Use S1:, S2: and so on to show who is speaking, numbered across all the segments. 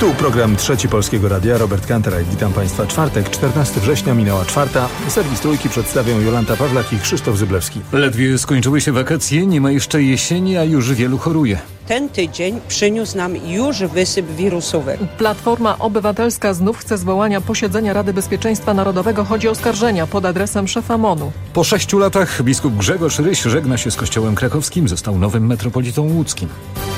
S1: Tu program Trzeci Polskiego Radia. Robert Kanteraj, witam Państwa. Czwartek, 14 września, minęła czwarta. Serwis Trójki przedstawią Jolanta Pawlak i Krzysztof Zyblewski.
S2: Ledwie skończyły się wakacje, nie ma jeszcze jesieni, a już wielu choruje.
S3: Ten tydzień przyniósł nam już wysyp wirusówek.
S4: Platforma Obywatelska znów chce zwołania posiedzenia Rady Bezpieczeństwa Narodowego. Chodzi o oskarżenia pod adresem szefa MON-u.
S2: Po 6 latach biskup Grzegorz Ryś żegna się z Kościołem krakowskim, został nowym metropolitą łódzkim.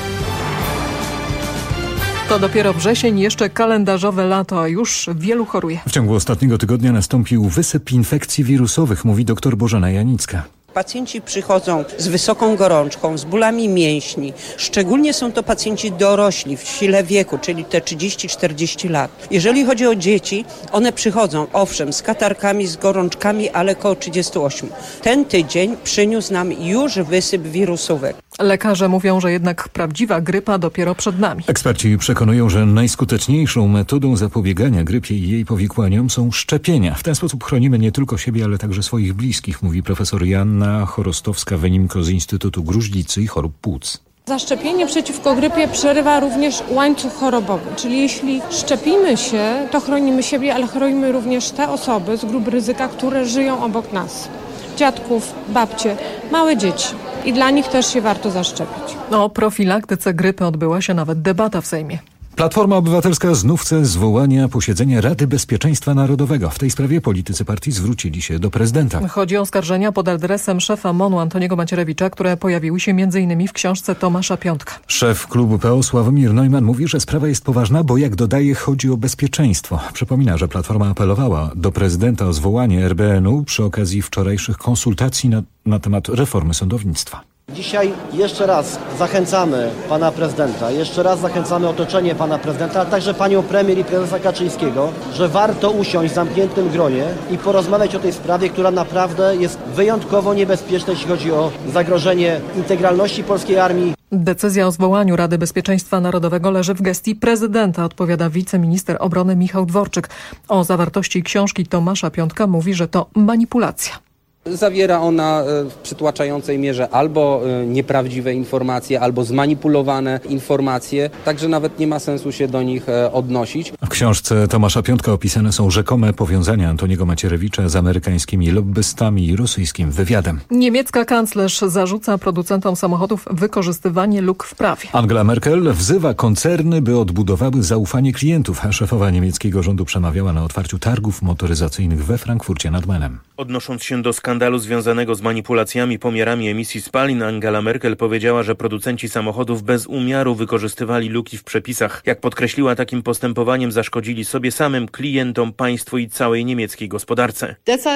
S4: To dopiero wrzesień, jeszcze kalendarzowe lato, a już wielu choruje.
S2: W ciągu ostatniego tygodnia nastąpił wysyp infekcji wirusowych, mówi dr Bożena Janicka.
S3: Pacjenci przychodzą z wysoką gorączką, z bólami mięśni. Szczególnie są to pacjenci dorośli w sile wieku, czyli te 30-40 lat. Jeżeli chodzi o dzieci, one przychodzą, owszem, z katarkami, z gorączkami, ale koło 38. Ten tydzień przyniósł nam już wysyp wirusówek.
S4: Lekarze mówią, że jednak prawdziwa grypa dopiero przed nami.
S2: Eksperci przekonują, że najskuteczniejszą metodą zapobiegania grypie i jej powikłaniom są szczepienia. W ten sposób chronimy nie tylko siebie, ale także swoich bliskich, mówi profesor Joanna Chorostowska-Wenimko z Instytutu Gruźlicy i Chorób Płuc.
S5: Zaszczepienie przeciwko grypie przerywa również łańcuch chorobowy, czyli jeśli szczepimy się, to chronimy siebie, ale chronimy również te osoby z grup ryzyka, które żyją obok nas. Dziadków, babcie, małe dzieci. I dla nich też się warto zaszczepić.
S4: O profilaktyce grypy odbyła się nawet debata w Sejmie.
S2: Platforma Obywatelska znów chce zwołania posiedzenia Rady Bezpieczeństwa Narodowego. W tej sprawie politycy partii zwrócili się do prezydenta.
S4: Chodzi o oskarżenia pod adresem szefa MON-u Antoniego Macierewicza, które pojawiły się m.in. w książce Tomasza Piątka.
S2: Szef klubu PO Sławomir Neumann mówi, że sprawa jest poważna, bo jak dodaje, chodzi o bezpieczeństwo. Przypomina, że Platforma apelowała do prezydenta o zwołanie RBN-u przy okazji wczorajszych konsultacji na temat reformy sądownictwa.
S6: Dzisiaj jeszcze raz zachęcamy pana prezydenta, jeszcze raz zachęcamy otoczenie pana prezydenta, ale także panią premier i prezesa Kaczyńskiego, że warto usiąść w zamkniętym gronie i porozmawiać o tej sprawie, która naprawdę jest wyjątkowo niebezpieczna, jeśli chodzi o zagrożenie integralności polskiej armii.
S4: Decyzja o zwołaniu Rady Bezpieczeństwa Narodowego leży w gestii prezydenta, odpowiada wiceminister obrony Michał Dworczyk. O zawartości książki Tomasza Piątka mówi, że to manipulacja.
S7: Zawiera ona w przytłaczającej mierze albo nieprawdziwe informacje, albo zmanipulowane informacje, także nawet nie ma sensu się do nich odnosić.
S2: W książce Tomasza Piątka opisane są rzekome powiązania Antoniego Macierewicza z amerykańskimi lobbystami i rosyjskim wywiadem.
S4: Niemiecka kanclerz zarzuca producentom samochodów wykorzystywanie luk w prawie.
S2: Angela Merkel wzywa koncerny, by odbudowały zaufanie klientów. Szefowa niemieckiego rządu przemawiała na otwarciu targów motoryzacyjnych we Frankfurcie nad Menem.
S8: Odnosząc się do skandalu związanego z manipulacjami pomiarami emisji spalin, Angela Merkel powiedziała, że producenci samochodów bez umiaru wykorzystywali luki w przepisach. Jak podkreśliła, takim postępowaniem zaszkodzili sobie samym, klientom, państwu i całej niemieckiej gospodarce.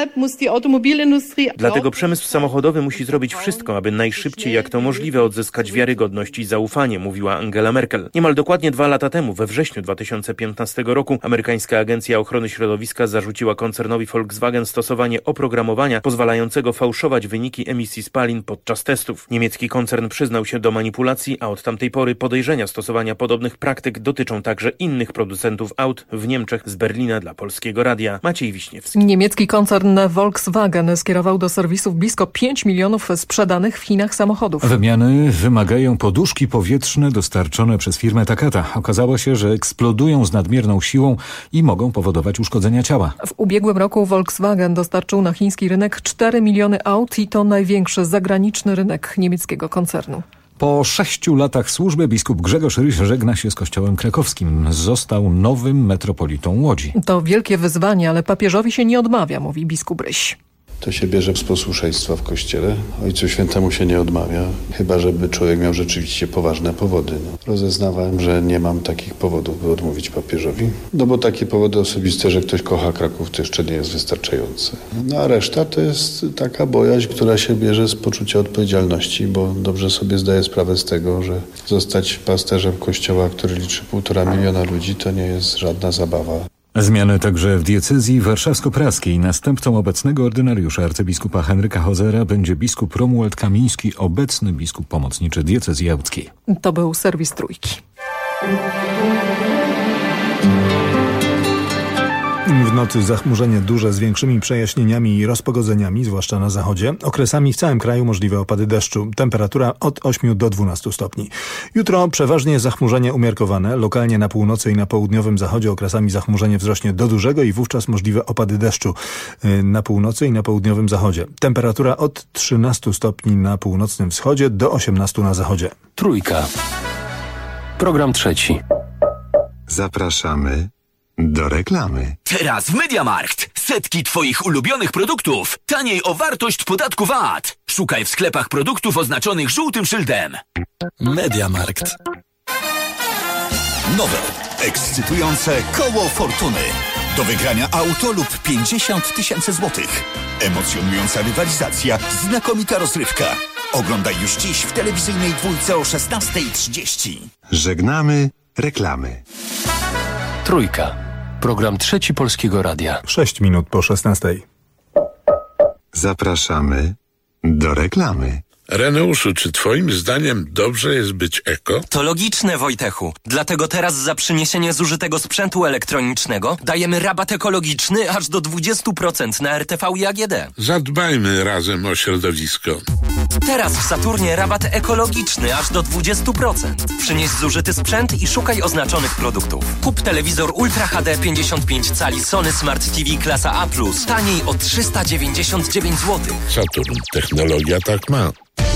S8: Dlatego przemysł samochodowy musi zrobić wszystko, aby najszybciej jak to możliwe odzyskać wiarygodność i zaufanie, mówiła Angela Merkel. Niemal dokładnie 2 lata temu, we wrześniu 2015 roku, amerykańska Agencja Ochrony Środowiska zarzuciła koncernowi Volkswagen stosowanie oprogramowania pozwalającego fałszować wyniki emisji spalin podczas testów. Niemiecki koncern przyznał się do manipulacji, a od tamtej pory podejrzenia stosowania podobnych praktyk dotyczą także innych producentów aut w Niemczech. Z Berlina dla Polskiego Radia Maciej Wiśniewski.
S4: Niemiecki koncern Volkswagen skierował do serwisów blisko 5 milionów sprzedanych w Chinach samochodów.
S2: Wymiany wymagają poduszki powietrzne dostarczone przez firmę Takata. Okazało się, że eksplodują z nadmierną siłą i mogą powodować uszkodzenia ciała.
S4: W ubiegłym roku Volkswagen dostarczył na chiński rynek 4 miliony aut i to największy zagraniczny rynek niemieckiego koncernu.
S2: Po 6 latach służby biskup Grzegorz Ryś żegna się z Kościołem krakowskim. Został nowym metropolitą Łodzi.
S4: To wielkie wyzwanie, ale papieżowi się nie odmawia, mówi biskup Ryś.
S9: To się bierze z posłuszeństwa w Kościele. Ojcu Świętemu się nie odmawia, chyba żeby człowiek miał rzeczywiście poważne powody. Rozeznawałem, że nie mam takich powodów, by odmówić papieżowi. No bo takie powody osobiste, że ktoś kocha Kraków, to jeszcze nie jest wystarczające. No a reszta to jest taka bojaźń, która się bierze z poczucia odpowiedzialności, bo dobrze sobie zdaję sprawę z tego, że zostać pasterzem Kościoła, który liczy 1,5 miliona ludzi, to nie jest żadna zabawa.
S2: Zmiany także w diecezji warszawsko-praskiej. Następcą obecnego ordynariusza arcybiskupa Henryka Hozera będzie biskup Romuald Kamiński, obecny biskup pomocniczy diecezji jałckiej.
S4: To był serwis Trójki.
S1: W W nocy zachmurzenie duże z większymi przejaśnieniami i rozpogodzeniami, zwłaszcza na zachodzie. Okresami w całym kraju możliwe opady deszczu. Temperatura od 8 do 12 stopni. Jutro przeważnie zachmurzenie umiarkowane. Lokalnie na północy i na południowym zachodzie okresami zachmurzenie wzrośnie do dużego i wówczas możliwe opady deszczu na północy i na południowym zachodzie. Temperatura od 13 stopni na północnym wschodzie do 18 na zachodzie.
S10: Trójka. Program trzeci.
S11: Zapraszamy do reklamy.
S12: Teraz w MediaMarkt. Setki Twoich ulubionych produktów. Taniej o wartość podatku VAT. Szukaj w sklepach produktów oznaczonych żółtym szyldem. MediaMarkt. Nowe, ekscytujące koło fortuny. Do wygrania auto lub 50 000 złotych. Emocjonująca rywalizacja, znakomita rozrywka. Oglądaj już dziś w telewizyjnej dwójce o 16:30.
S11: Żegnamy reklamy.
S10: Trójka. Program trzeci Polskiego Radia.
S1: 6 minut po 16.
S11: Zapraszamy do reklamy.
S13: Reneuszu, czy twoim zdaniem dobrze jest być eko?
S14: To logiczne, Wojtechu. Dlatego teraz za przyniesienie zużytego sprzętu elektronicznego dajemy rabat ekologiczny aż do 20% na RTV i AGD.
S13: Zadbajmy razem o środowisko.
S14: Teraz w Saturnie rabat ekologiczny aż do 20%. Przynieś zużyty sprzęt i szukaj oznaczonych produktów. Kup telewizor Ultra HD 55 cali Sony Smart TV klasa A+, taniej o 399 zł.
S13: Saturn. Technologia tak ma.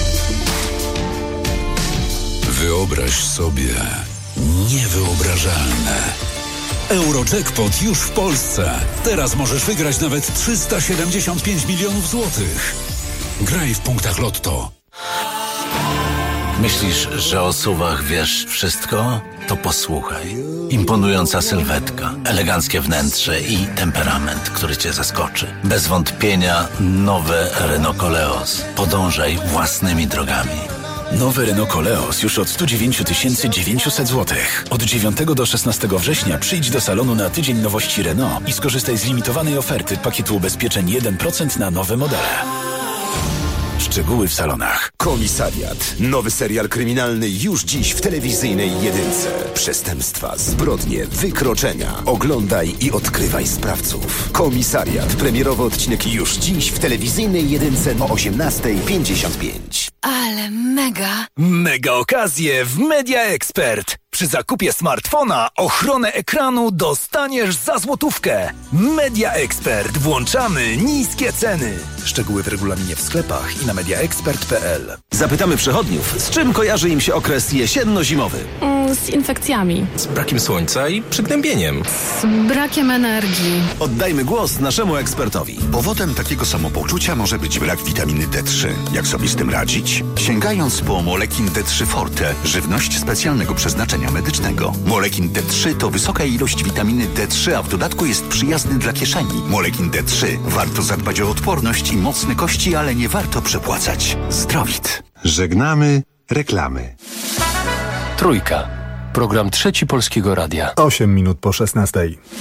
S12: Wyobraź sobie niewyobrażalne. Eurojackpot już w Polsce. Teraz możesz wygrać nawet 375 milionów złotych. Graj w punktach Lotto.
S15: Myślisz, że o SUV-ach wiesz wszystko? To posłuchaj. Imponująca sylwetka, eleganckie wnętrze i temperament, który cię zaskoczy. Bez wątpienia nowe Renault Koleos. Podążaj własnymi drogami.
S12: Nowy Renault Koleos już od 109 900 zł. Od 9 do 16 września przyjdź do salonu na tydzień nowości Renault i skorzystaj z limitowanej oferty pakietu ubezpieczeń 1% na nowe modele. Szczegóły w salonach.
S16: Komisariat. Nowy serial kryminalny już dziś w telewizyjnej jedynce. Przestępstwa, zbrodnie, wykroczenia. Oglądaj i odkrywaj sprawców. Komisariat. Premierowy odcinek już dziś w telewizyjnej jedynce o 18:55.
S17: Ale mega.
S12: Mega okazje w Media Expert. Przy zakupie smartfona ochronę ekranu dostaniesz za złotówkę. Media Expert. Włączamy niskie ceny. Szczegóły w regulaminie w sklepach i na mediaexpert.pl.
S16: Zapytamy przechodniów, z czym kojarzy im się okres jesienno-zimowy.
S17: Z infekcjami.
S14: Z brakiem słońca i przygnębieniem.
S17: Z brakiem energii.
S16: Oddajmy głos naszemu ekspertowi.
S18: Powodem takiego samopoczucia może być brak witaminy D3. Jak sobie z tym radzić? Sięgając po Molekin D3 Forte, żywność specjalnego przeznaczenia medycznego. Molekin D3 to wysoka ilość witaminy D3, a w dodatku jest przyjazny dla kieszeni. Molekin D3. Warto zadbać o odporność i mocne kości, ale nie warto przepłacać. Zdrowit.
S11: Żegnamy reklamy.
S10: Trójka. Program trzeci Polskiego Radia.
S1: 8 minut po 16.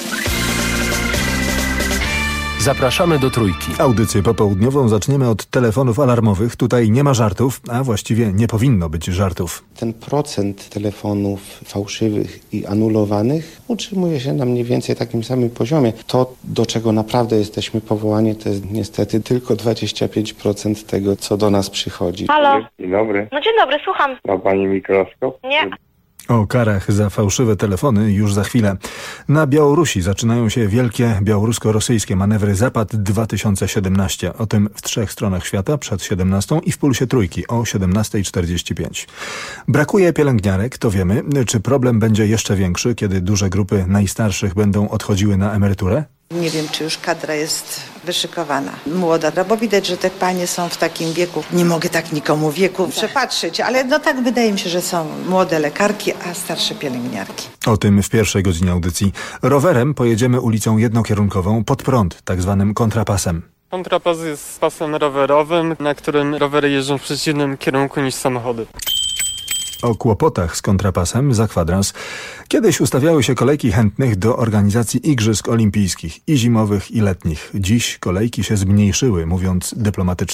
S10: Zapraszamy do Trójki.
S1: Audycję popołudniową zaczniemy od telefonów alarmowych. Tutaj nie ma żartów, a właściwie nie powinno być żartów.
S19: Ten procent telefonów fałszywych i anulowanych utrzymuje się na mniej więcej takim samym poziomie. To, do czego naprawdę jesteśmy powołani, to jest niestety tylko 25% tego, co do nas przychodzi.
S20: Halo?
S21: Dzień dobry.
S20: No dzień dobry, słucham.
S21: Ma pani mikroskop?
S20: Nie.
S1: O karach za fałszywe telefony już za chwilę. Na Białorusi zaczynają się wielkie białorusko-rosyjskie manewry Zapad 2017. O tym w 3 stronach świata przed 17 i w Pulsie Trójki o 17:45. Brakuje pielęgniarek, to wiemy. Czy problem będzie jeszcze większy, kiedy duże grupy najstarszych będą odchodziły na emeryturę?
S22: Nie wiem, czy już kadra jest wyszykowana, młoda, bo widać, że te panie są w takim wieku, nie mogę tak nikomu wieku przepatrzyć, ale no tak wydaje mi się, że są młode lekarki, a starsze pielęgniarki.
S1: O tym w pierwszej godzinie audycji. Rowerem pojedziemy ulicą jednokierunkową pod prąd, tak zwanym kontrapasem.
S23: Kontrapas jest pasem rowerowym, na którym rowery jeżdżą w przeciwnym kierunku niż samochody.
S1: O kłopotach z kontrapasem za kwadrans. Kiedyś ustawiały się kolejki chętnych do organizacji igrzysk olimpijskich i zimowych, i letnich. Dziś kolejki się zmniejszyły, mówiąc dyplomatycznie.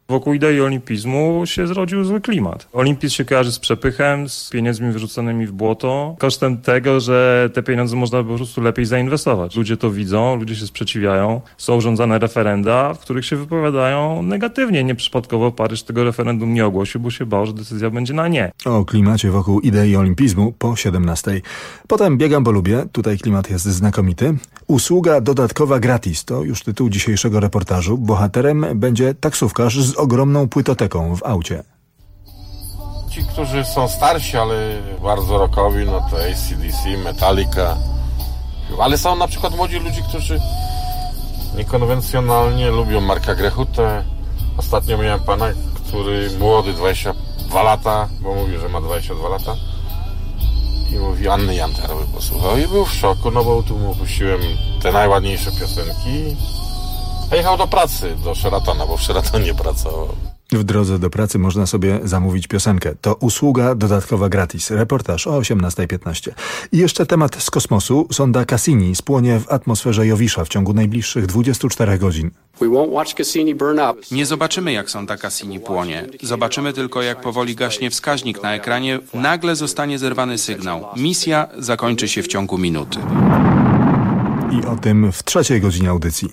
S3: Wokół idei olimpizmu się zrodził zły klimat. Olimpizm się kojarzy z przepychem, z pieniędzmi wyrzuconymi w błoto, kosztem tego, że te pieniądze można po prostu lepiej zainwestować. Ludzie to widzą, ludzie się sprzeciwiają, są urządzane referenda, w których się wypowiadają negatywnie. Nieprzypadkowo Paryż tego referendum nie ogłosił, bo się bał, że decyzja będzie na nie.
S1: O klimacie wokół idei olimpizmu po 17:00. Potem biegam, bo lubię. Tutaj klimat jest znakomity. Usługa dodatkowa gratis. To już tytuł dzisiejszego reportażu. Bohaterem będzie taksówkarz z ogromną płytoteką w aucie.
S20: Ci, którzy są starsi, ale bardzo rockowi, no to AC/DC, Metallica. Ale są na przykład młodzi ludzie, którzy niekonwencjonalnie lubią Marka Grechutę. Ostatnio miałem pana, który młody, 22 lata, bo mówił, że ma 22 lata. I mówi, Anny Jantarowy posłuchał i był w szoku, no bo tu mu puściłem te najładniejsze piosenki. A jechał do pracy, do Sheratona, bo w Sheratonie pracował.
S1: W drodze do pracy można sobie zamówić piosenkę. To usługa dodatkowa gratis. Reportaż o 18:15. I jeszcze temat z kosmosu. Sonda Cassini spłonie w atmosferze Jowisza w ciągu najbliższych 24 godzin.
S21: Nie zobaczymy, jak sonda Cassini płonie. Zobaczymy tylko, jak powoli gaśnie wskaźnik na ekranie. Nagle zostanie zerwany sygnał. Misja zakończy się w ciągu minuty.
S1: I o tym w 3. godzinie audycji.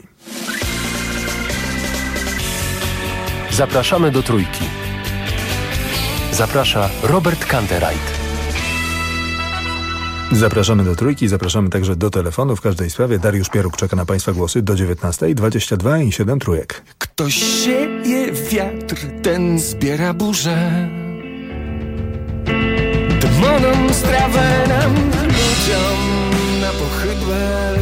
S10: Zapraszamy do Trójki. Zaprasza Robert Kantereit.
S1: Zapraszamy do Trójki, zapraszamy także do telefonu w każdej sprawie. Dariusz Pieruk czeka na Państwa głosy do 19:00, 22 i 7 trójek.
S24: Ktoś sieje wiatr, ten zbiera burzę. Demonom strawę nam, ludziom na pochybę.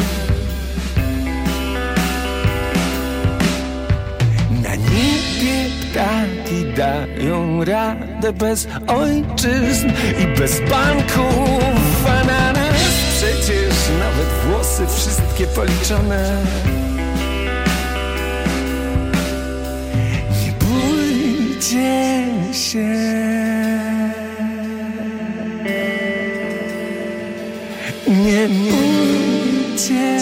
S24: Na niebie ptaki dają radę bez ojczyzn i bez banków, a na nas przecież nawet włosy wszystkie policzone. Nie bójcie się. Nie bójcie.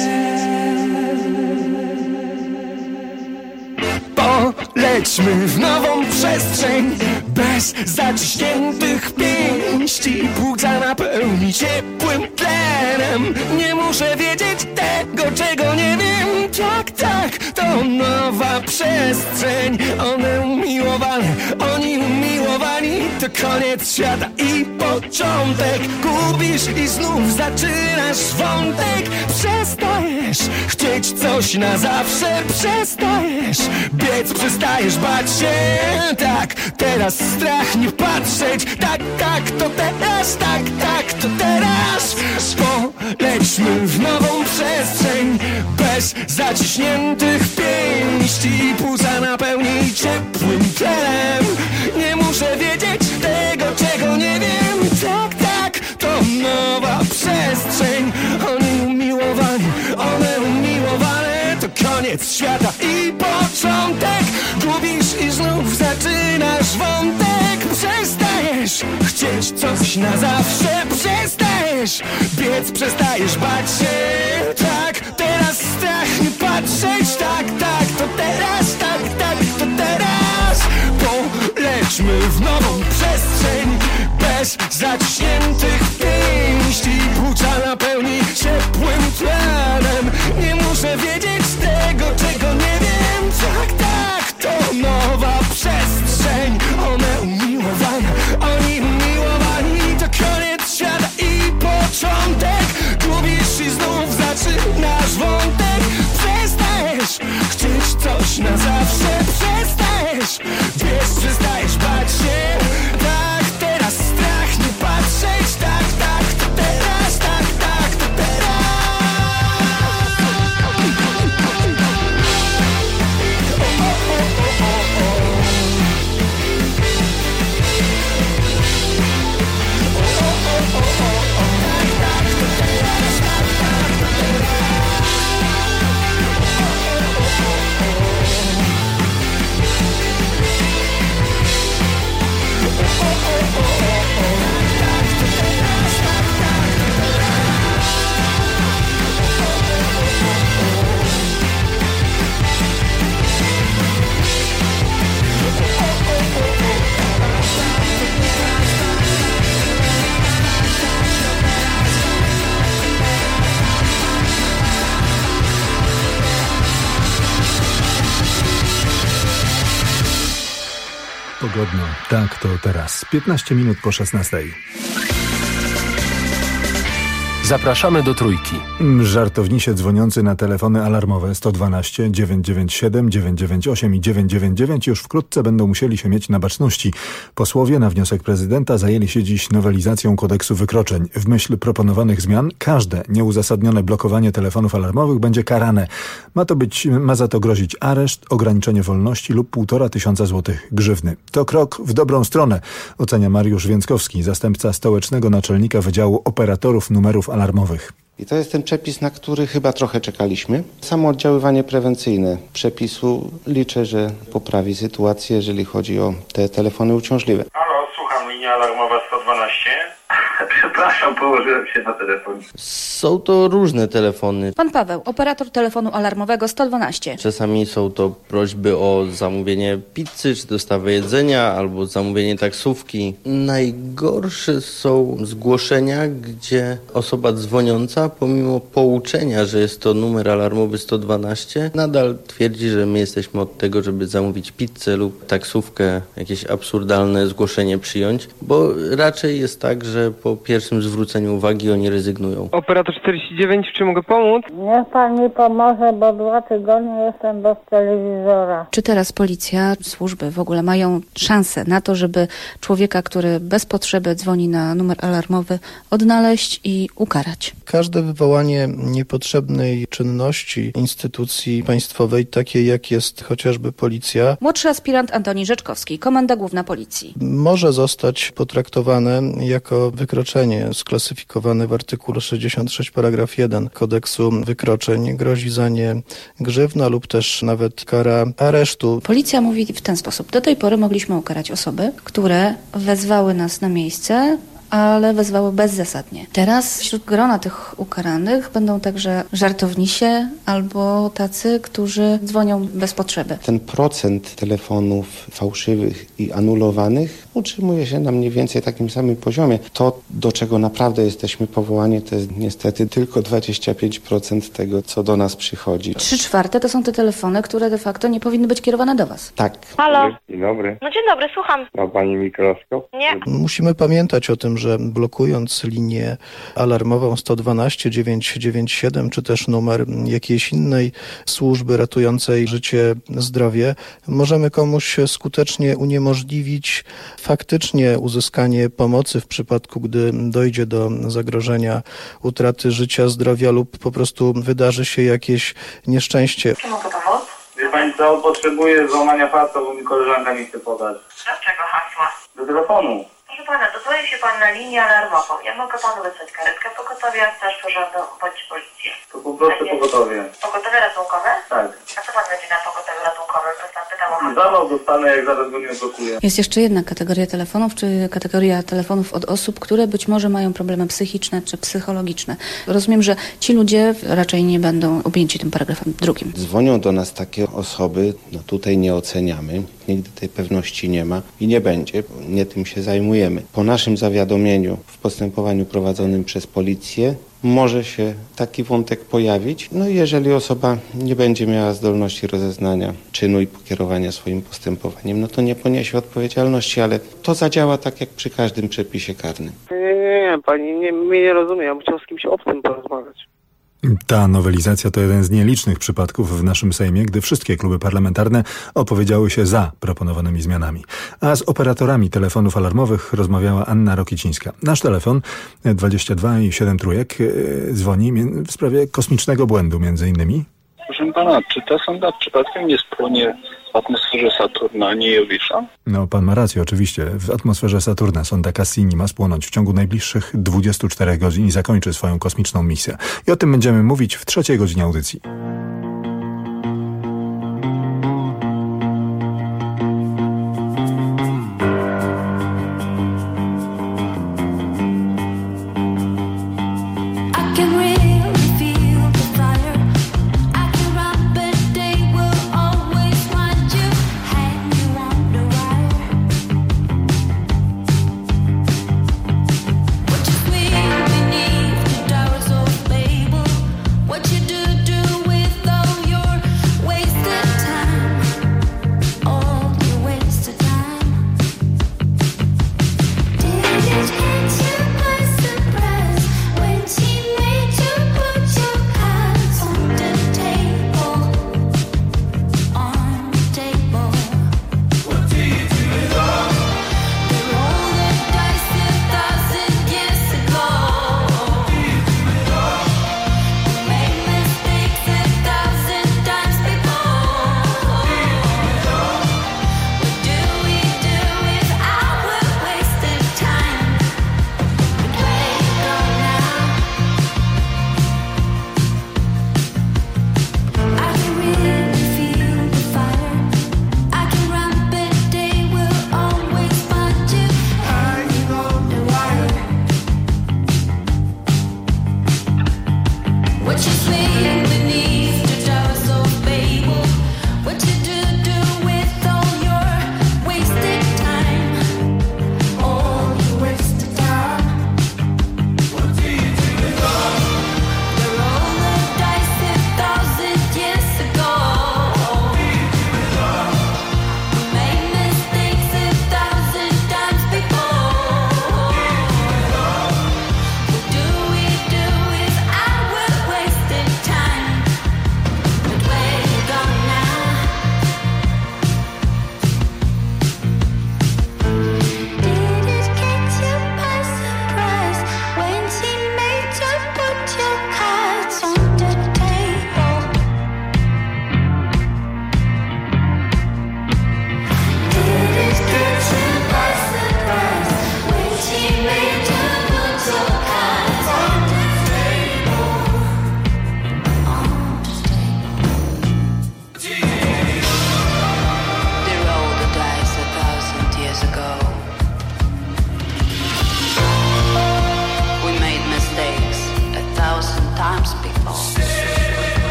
S24: Polećmy w nową przestrzeń bez zaciśniętych pięści. Płuca napełni ciepłym tlenem. Nie muszę wiedzieć tego, czego nie wiem. Tak, tak, to nowa przestrzeń. One umiłowane, oni umiłowani. To koniec świata i początek. Gubisz i znów zaczynasz wątek. Przestajesz chcieć coś na zawsze. Przestajesz biec, przestajesz bać się. Tak, teraz strach nie patrzeć. Tak, tak, to teraz. Tak, tak, to teraz. Polećmy w nową przestrzeń bez zaciśniętych pięści. Płuca napełni ciepłym tlenem. Nie muszę wiedzieć tego, czego nie wiem. Tak, tak, to nowa przestrzeń. Oni umiłowani, one umiłowane. To koniec świata i początek. Gubisz i znów zaczynasz wątek. Przestajesz chcieć coś na zawsze. Przestajesz biec, przestajesz bać się. Tak, teraz strach nie patrzeć. Tak, tak, to teraz. Tak, tak, to teraz. Polećmy w nową przestrzeń bez zaciśniętych pięści. Płuca napełni ciepłym tlenem. Nie muszę wiedzieć tego, czego nie wiem. Tak, tak, to nowa przestrzeń. One umiłowane, oni umiłowani. To koniec świata i początek. Gubisz i znów zaczynasz wątek. Przestajesz chcieć coś na zawsze. Przestajesz biec, przestajesz bać się. Tak, teraz strach nie patrzeć. Tak, tak, to teraz. Tak, tak, to teraz.
S1: Pogodno. Tak, to teraz. 15 minut po 16.
S10: Zapraszamy do Trójki.
S1: Żartownisie dzwoniący na telefony alarmowe 112, 997, 998 i 999 już wkrótce będą musieli się mieć na baczności. Posłowie na wniosek prezydenta zajęli się dziś nowelizacją kodeksu wykroczeń. W myśl proponowanych zmian każde nieuzasadnione blokowanie telefonów alarmowych będzie karane. Ma za to grozić areszt, ograniczenie wolności lub 1500 złotych grzywny. To krok w dobrą stronę, ocenia Mariusz Więckowski, zastępca stołecznego naczelnika Wydziału Operatorów Numerów Alarmowych.
S19: I to jest ten przepis, na który chyba trochę czekaliśmy. Samo oddziaływanie prewencyjne przepisu liczę, że poprawi sytuację, jeżeli chodzi o te telefony uciążliwe.
S5: Halo, słucham, linia alarmowa 112. Przepraszam, położyłem się na telefon.
S6: Są to różne telefony.
S7: Pan Paweł, operator telefonu alarmowego 112.
S6: Czasami są to prośby o zamówienie pizzy, czy dostawę jedzenia, albo zamówienie taksówki. Najgorsze są zgłoszenia, gdzie osoba dzwoniąca, pomimo pouczenia, że jest to numer alarmowy 112, nadal twierdzi, że my jesteśmy od tego, żeby zamówić pizzę lub taksówkę, jakieś absurdalne zgłoszenie przyjąć, bo raczej jest tak, że po pierwszym zwróceniu uwagi oni rezygnują.
S23: Operator 49, czy mogę pomóc?
S8: Niech pan mi pomoże, bo 2 tygodnie jestem bez telewizora.
S7: Czy teraz policja, służby w ogóle mają szansę na to, żeby człowieka, który bez potrzeby dzwoni na numer alarmowy, odnaleźć i ukarać?
S25: Każde wywołanie niepotrzebnej czynności instytucji państwowej, takiej jak jest chociażby policja,
S7: Młodszy aspirant Antoni Rzeczkowski, Komenda Główna Policji.
S25: może zostać potraktowane jako wykroczenie sklasyfikowane w artykule 66 paragraf 1 kodeksu wykroczeń. Grozi za nie grzywna lub też nawet kara aresztu.
S7: Policja mówi w ten sposób. Do tej pory mogliśmy ukarać osoby, które wezwały nas na miejsce, ale wezwały bezzasadnie. Teraz wśród grona tych ukaranych będą także żartownisie albo tacy, którzy dzwonią bez potrzeby.
S19: Ten procent telefonów fałszywych i anulowanych utrzymuje się na mniej więcej takim samym poziomie. To, do czego naprawdę jesteśmy powołani, to jest niestety tylko 25% tego, co do nas przychodzi.
S7: 3/4 to są te telefony, które de facto nie powinny być kierowane do was.
S19: Tak.
S8: Halo?
S26: Dzień dobry.
S8: No dzień dobry, słucham.
S26: Ma pani mikroskop?
S8: Nie.
S25: Musimy pamiętać o tym, że blokując linię alarmową 112, 997 czy też numer jakiejś innej służby ratującej życie, zdrowie, możemy komuś skutecznie uniemożliwić faktycznie uzyskanie pomocy w przypadku, gdy dojdzie do zagrożenia utraty życia, zdrowia lub po prostu wydarzy się jakieś nieszczęście.
S8: Czy mogę pomóc?
S26: Wie pani co, potrzebuję złamania hasła, bo mi koleżanka nie chce podać.
S8: Dlaczego hasła?
S26: Do telefonu.
S8: Proszę pana, dodzwoni się pan na linię alarmową. Ja mogę panu wysłać karetkę pogotowia, straż pożarną bądź policję.
S26: To poproszę pogotowie.
S8: Pogotowie ratunkowe?
S26: Tak.
S8: A co pan będzie na pogotowiu ratunkowym? To pan pytał o hasło.
S26: Zawał dostanę, jak zaraz go nie odblokuję.
S7: Jest jeszcze jedna kategoria telefonów, czy kategoria telefonów od osób, które być może mają problemy psychiczne czy psychologiczne. Rozumiem, że ci ludzie raczej nie będą objęci tym paragrafem 2.
S19: Dzwonią do nas takie osoby, no tutaj nie oceniamy, nigdy tej pewności nie ma i nie będzie, nie tym się zajmujemy. Po naszym zawiadomieniu w postępowaniu prowadzonym przez policję może się taki wątek pojawić. No i jeżeli osoba nie będzie miała zdolności rozeznania czynu i pokierowania swoim postępowaniem, no to nie poniesie odpowiedzialności, ale to zadziała tak jak przy każdym przepisie karnym.
S23: Nie, pani mnie nie rozumie, ja bym chciał z kimś obcym porozmawiać.
S1: Ta nowelizacja to jeden z nielicznych przypadków w naszym Sejmie, gdy wszystkie kluby parlamentarne opowiedziały się za proponowanymi zmianami. A z operatorami telefonów alarmowych rozmawiała Anna Rokicińska. Nasz telefon 22 i 7 trójek dzwoni w sprawie kosmicznego błędu między innymi.
S27: Proszę pana, czy ta sonda przypadkiem nie spłonie w atmosferze Saturna, a nie Jowisza?
S1: No, pan ma rację, oczywiście. W atmosferze Saturna sonda Cassini ma spłonąć w ciągu najbliższych 24 godzin i zakończy swoją kosmiczną misję. I o tym będziemy mówić w 3. godzinie audycji.
S28: What you do with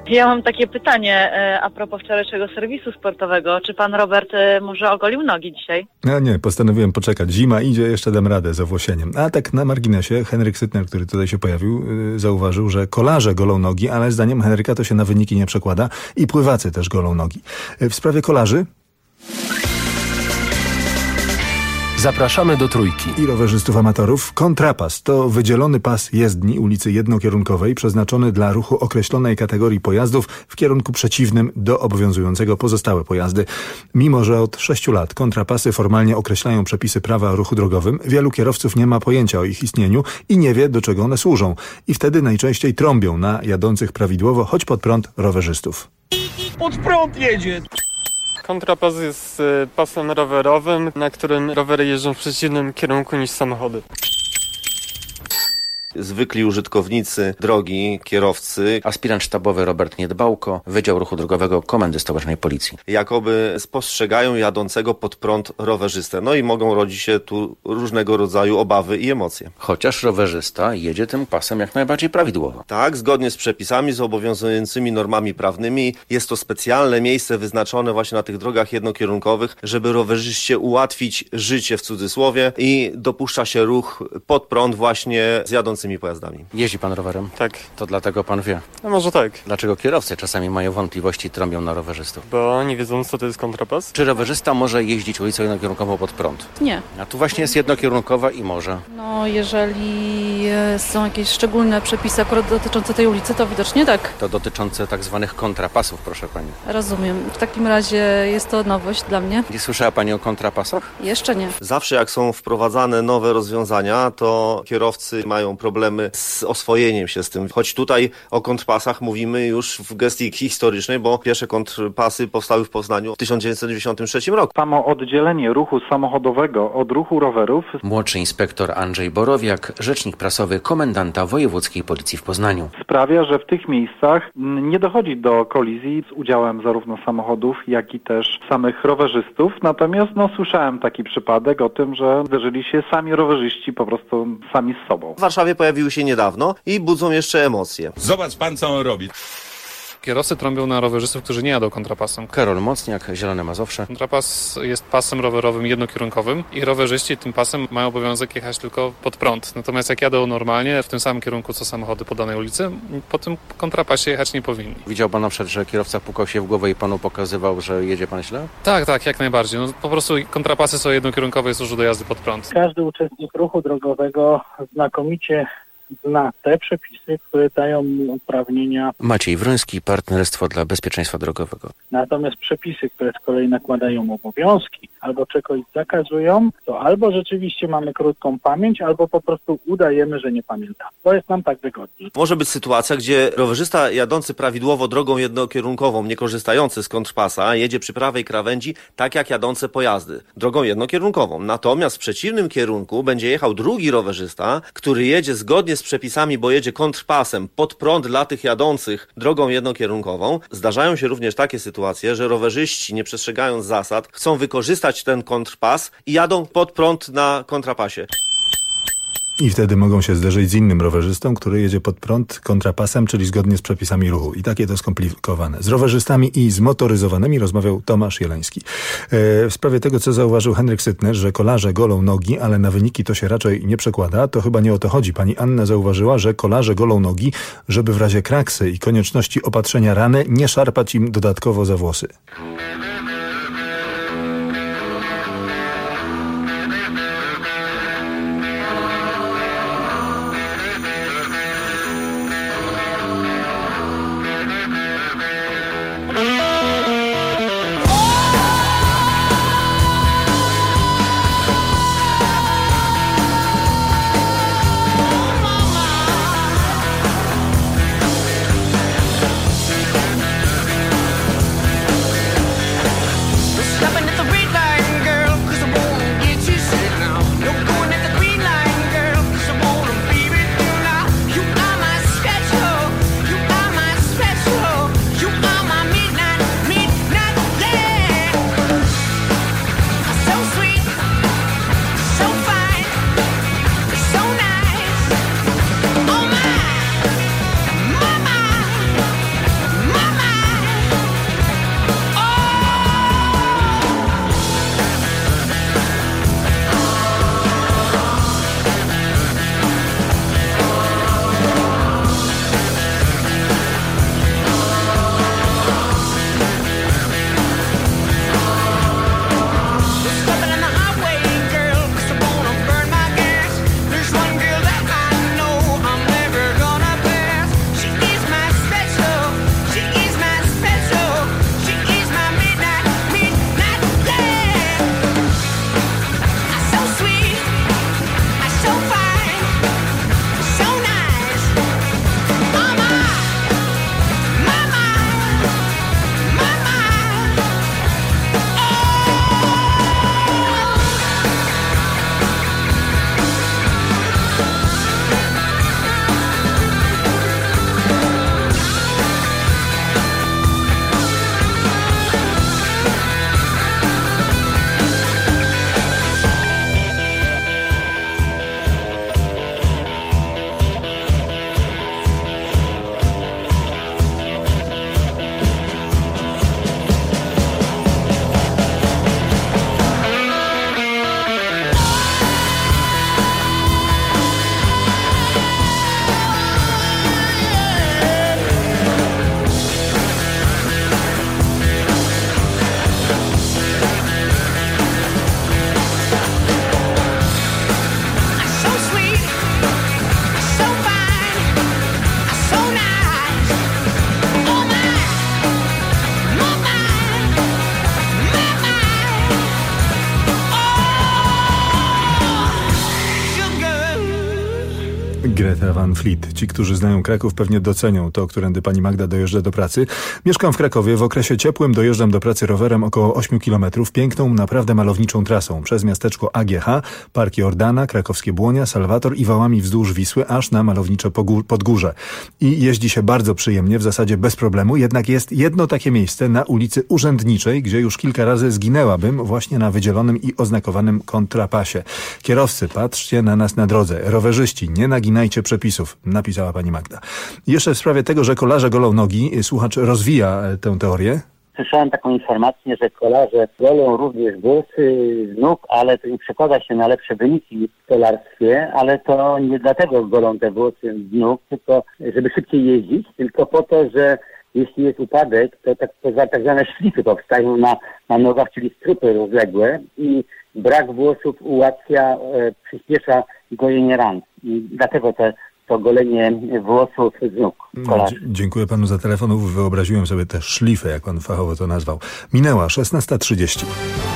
S2: Ja mam takie pytanie a propos wczorajszego serwisu sportowego. Czy pan Robert może ogolił nogi dzisiaj?
S1: No nie, postanowiłem poczekać. Zima idzie, jeszcze dam radę z owłosieniem. A tak na marginesie, Henryk Sytner, który tutaj się pojawił, zauważył, że kolarze golą nogi, ale zdaniem Henryka to się na wyniki nie przekłada i pływacy też golą nogi. W sprawie kolarzy
S10: zapraszamy do Trójki.
S1: I rowerzystów amatorów. Kontrapas to wydzielony pas jezdni ulicy jednokierunkowej przeznaczony dla ruchu określonej kategorii pojazdów w kierunku przeciwnym do obowiązującego pozostałe pojazdy. Mimo że od 6 lat kontrapasy formalnie określają przepisy prawa o ruchu drogowym, wielu kierowców nie ma pojęcia o ich istnieniu i nie wie, do czego one służą. I wtedy najczęściej trąbią na jadących prawidłowo, choć pod prąd rowerzystów.
S24: Pod prąd jedzie!
S23: Kontrapas jest pasem rowerowym, na którym rowery jeżdżą w przeciwnym kierunku niż samochody.
S4: Zwykli użytkownicy drogi, kierowcy.
S9: Aspirant sztabowy Robert Niedbałko, Wydział Ruchu Drogowego Komendy Stołecznej Policji.
S4: Jakoby spostrzegają jadącego pod prąd rowerzystę. No i mogą rodzić się tu różnego rodzaju obawy i emocje.
S9: Chociaż rowerzysta jedzie tym pasem jak najbardziej prawidłowo.
S4: Tak, zgodnie z przepisami, z obowiązującymi normami prawnymi. Jest to specjalne miejsce wyznaczone właśnie na tych drogach jednokierunkowych, żeby rowerzyście ułatwić życie w cudzysłowie i dopuszcza się ruch pod prąd właśnie z jadącymi pojazdami.
S9: Jeździ pan rowerem?
S23: Tak.
S9: To dlatego pan wie.
S23: No może tak.
S9: Dlaczego kierowcy czasami mają wątpliwości i trąbią na rowerzystów?
S23: Bo nie wiedzą, co to jest kontrapas.
S9: Czy rowerzysta może jeździć ulicą jednokierunkową pod prąd?
S17: Nie.
S9: A tu właśnie jest jednokierunkowa i może.
S17: No jeżeli są jakieś szczególne przepisy akurat dotyczące tej ulicy, to widocznie tak.
S9: To dotyczące tak zwanych kontrapasów, proszę pani.
S17: Rozumiem. W takim razie jest to nowość dla mnie.
S9: Nie słyszała pani o kontrapasach?
S17: Jeszcze nie.
S4: Zawsze jak są wprowadzane nowe rozwiązania, to kierowcy mają problemy z oswojeniem się z tym. Choć tutaj o kontrpasach mówimy już w gestii historycznej, bo pierwsze kontrpasy powstały w Poznaniu w 1993 roku.
S12: Samo oddzielenie ruchu samochodowego od ruchu rowerów.
S9: Młodszy inspektor Andrzej Borowiak, rzecznik prasowy komendanta Wojewódzkiej Policji w Poznaniu.
S12: Sprawia, że w tych miejscach nie dochodzi do kolizji z udziałem zarówno samochodów, jak i też samych rowerzystów. Natomiast słyszałem taki przypadek o tym, że zderzyli się sami rowerzyści po prostu sami z sobą.
S4: W Warszawie pojawiły się niedawno i budzą jeszcze emocje.
S13: Zobacz pan, co on robi.
S14: Kierowcy trąbią na rowerzystów, którzy nie jadą kontrapasem.
S9: Karol Mocniak, Zielone Mazowsze.
S14: Kontrapas jest pasem rowerowym jednokierunkowym i rowerzyści tym pasem mają obowiązek jechać tylko pod prąd. Natomiast jak jadą normalnie, w tym samym kierunku co samochody po danej ulicy, po tym kontrapasie jechać nie powinni.
S9: Widział pan na przykład, że kierowca pukał się w głowę i panu pokazywał, że jedzie pan źle?
S14: Tak, jak najbardziej. Po prostu kontrapasy są jednokierunkowe i służą do jazdy pod prąd.
S15: Każdy uczestnik ruchu drogowego znakomicie zna te przepisy, które dają mu uprawnienia.
S9: Maciej Wroński, Partnerstwo dla Bezpieczeństwa Drogowego.
S15: Natomiast przepisy, które z kolei nakładają obowiązki albo czegoś zakazują, to albo rzeczywiście mamy krótką pamięć, albo po prostu udajemy, że nie pamiętamy. To jest nam tak wygodniej.
S4: Może być sytuacja, gdzie rowerzysta jadący prawidłowo drogą jednokierunkową, nie korzystający z kontrpasa, jedzie przy prawej krawędzi tak jak jadące pojazdy, drogą jednokierunkową. Natomiast w przeciwnym kierunku będzie jechał drugi rowerzysta, który jedzie zgodnie z przepisami, bo jedzie kontrpasem pod prąd dla tych jadących drogą jednokierunkową. Zdarzają się również takie sytuacje, że rowerzyści, nie przestrzegając zasad, chcą wykorzystać ten kontrpas i jadą pod prąd na kontrapasie.
S1: I wtedy mogą się zderzyć z innym rowerzystą, który jedzie pod prąd kontrapasem, czyli zgodnie z przepisami ruchu. I takie to skomplikowane. Z rowerzystami i zmotoryzowanymi rozmawiał Tomasz Jeleński. W sprawie tego, co zauważył Henryk Sytner, że kolarze golą nogi, ale na wyniki to się raczej nie przekłada, to chyba nie o to chodzi. Pani Anna zauważyła, że kolarze golą nogi, żeby w razie kraksy i konieczności opatrzenia rany nie szarpać im dodatkowo za włosy. Greta Van Fleet. Ci, którzy znają Kraków, pewnie docenią to, którędy pani Magda dojeżdża do pracy. Mieszkam w Krakowie. W okresie ciepłym dojeżdżam do pracy rowerem około 8 km. Piękną, naprawdę malowniczą trasą. Przez miasteczko AGH, Park Jordana, Krakowskie Błonia, Salwator i wałami wzdłuż Wisły, aż na malownicze Podgórze. I jeździ się bardzo przyjemnie, w zasadzie bez problemu. Jednak jest jedno takie miejsce na ulicy Urzędniczej, gdzie już kilka razy zginęłabym właśnie na wydzielonym i oznakowanym kontrapasie. Kierowcy, patrzcie na nas na drodze. Rowerzyści, nie naginajcie przepisów, napisała pani Magda. Jeszcze w sprawie tego, że kolarze golą nogi, słuchacz rozwija tę teorię.
S3: Słyszałem taką informację, że kolarze golą również włosy z nóg, ale to nie przekłada się na lepsze wyniki w kolarstwie, ale to nie dlatego golą te włosy z nóg, tylko żeby szybciej jeździć, tylko po to, że jeśli jest upadek, to tak zwane szlify powstają na nogach, czyli strupy rozległe i brak włosów ułatwia, przyspiesza gojenie ran. I dlatego to golenie włosów z nóg kolarzy.
S1: Dziękuję panu za telefon. Wyobraziłem sobie te szlify, jak pan fachowo to nazwał. Minęła 16:30.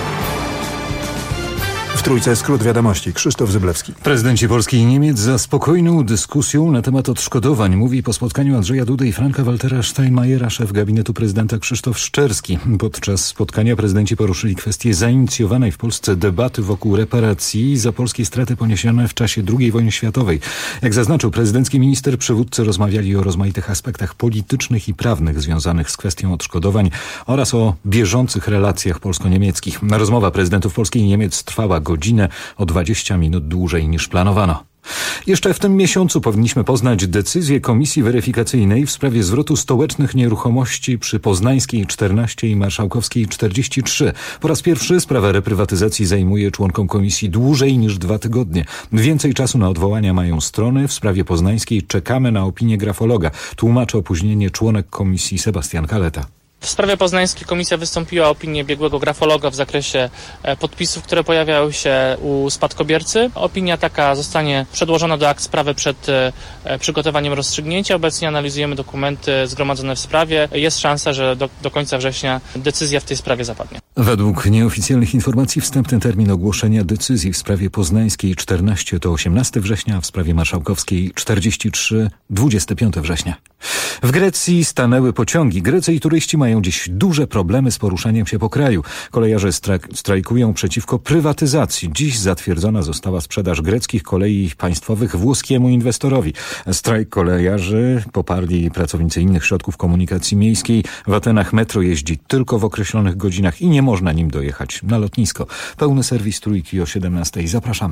S1: W Trójce skrót wiadomości. Krzysztof Zyblewski.
S11: Prezydenci Polski i Niemiec za spokojną dyskusją na temat odszkodowań mówi po spotkaniu Andrzeja Dudy i Franka-Waltera Steinmeiera szef gabinetu prezydenta Krzysztof Szczerski. Podczas spotkania prezydenci poruszyli kwestię zainicjowanej w Polsce debaty wokół reparacji za polskie straty poniesione w czasie II wojny światowej. Jak zaznaczył prezydencki minister, przywódcy rozmawiali o rozmaitych aspektach politycznych i prawnych związanych z kwestią odszkodowań oraz o bieżących relacjach polsko-niemieckich. Rozmowa prezydentów Polski i Niemiec trwała godzinę, o 20 minut dłużej niż planowano. Jeszcze w tym miesiącu powinniśmy poznać decyzję Komisji Weryfikacyjnej w sprawie zwrotu stołecznych nieruchomości przy Poznańskiej 14 i Marszałkowskiej 43. Po raz pierwszy sprawa reprywatyzacji zajmuje członkom komisji dłużej niż 2 tygodnie. Więcej czasu na odwołania mają strony. W sprawie poznańskiej czekamy na opinię grafologa. Tłumaczy opóźnienie członek komisji Sebastian Kaleta.
S13: W sprawie poznańskiej komisja wystąpiła o opinię biegłego grafologa w zakresie podpisów, które pojawiały się u spadkobiercy. Opinia taka zostanie przedłożona do akt sprawy przed przygotowaniem rozstrzygnięcia. Obecnie analizujemy dokumenty zgromadzone w sprawie. Jest szansa, że do końca września decyzja w tej sprawie zapadnie.
S11: Według nieoficjalnych informacji wstępny termin ogłoszenia decyzji w sprawie poznańskiej 14 to 18 września, a w sprawie marszałkowskiej 43 25 września. W Grecji stanęły pociągi. Grecy i turyści mają dziś duże problemy z poruszaniem się po kraju. Kolejarze strajkują przeciwko prywatyzacji. Dziś zatwierdzona została sprzedaż greckich kolei państwowych włoskiemu inwestorowi. Strajk kolejarzy poparli pracownicy innych środków komunikacji miejskiej. W Atenach metro jeździ tylko w określonych godzinach i nie można nim dojechać na lotnisko. Pełny serwis Trójki o 17:00. Zapraszamy.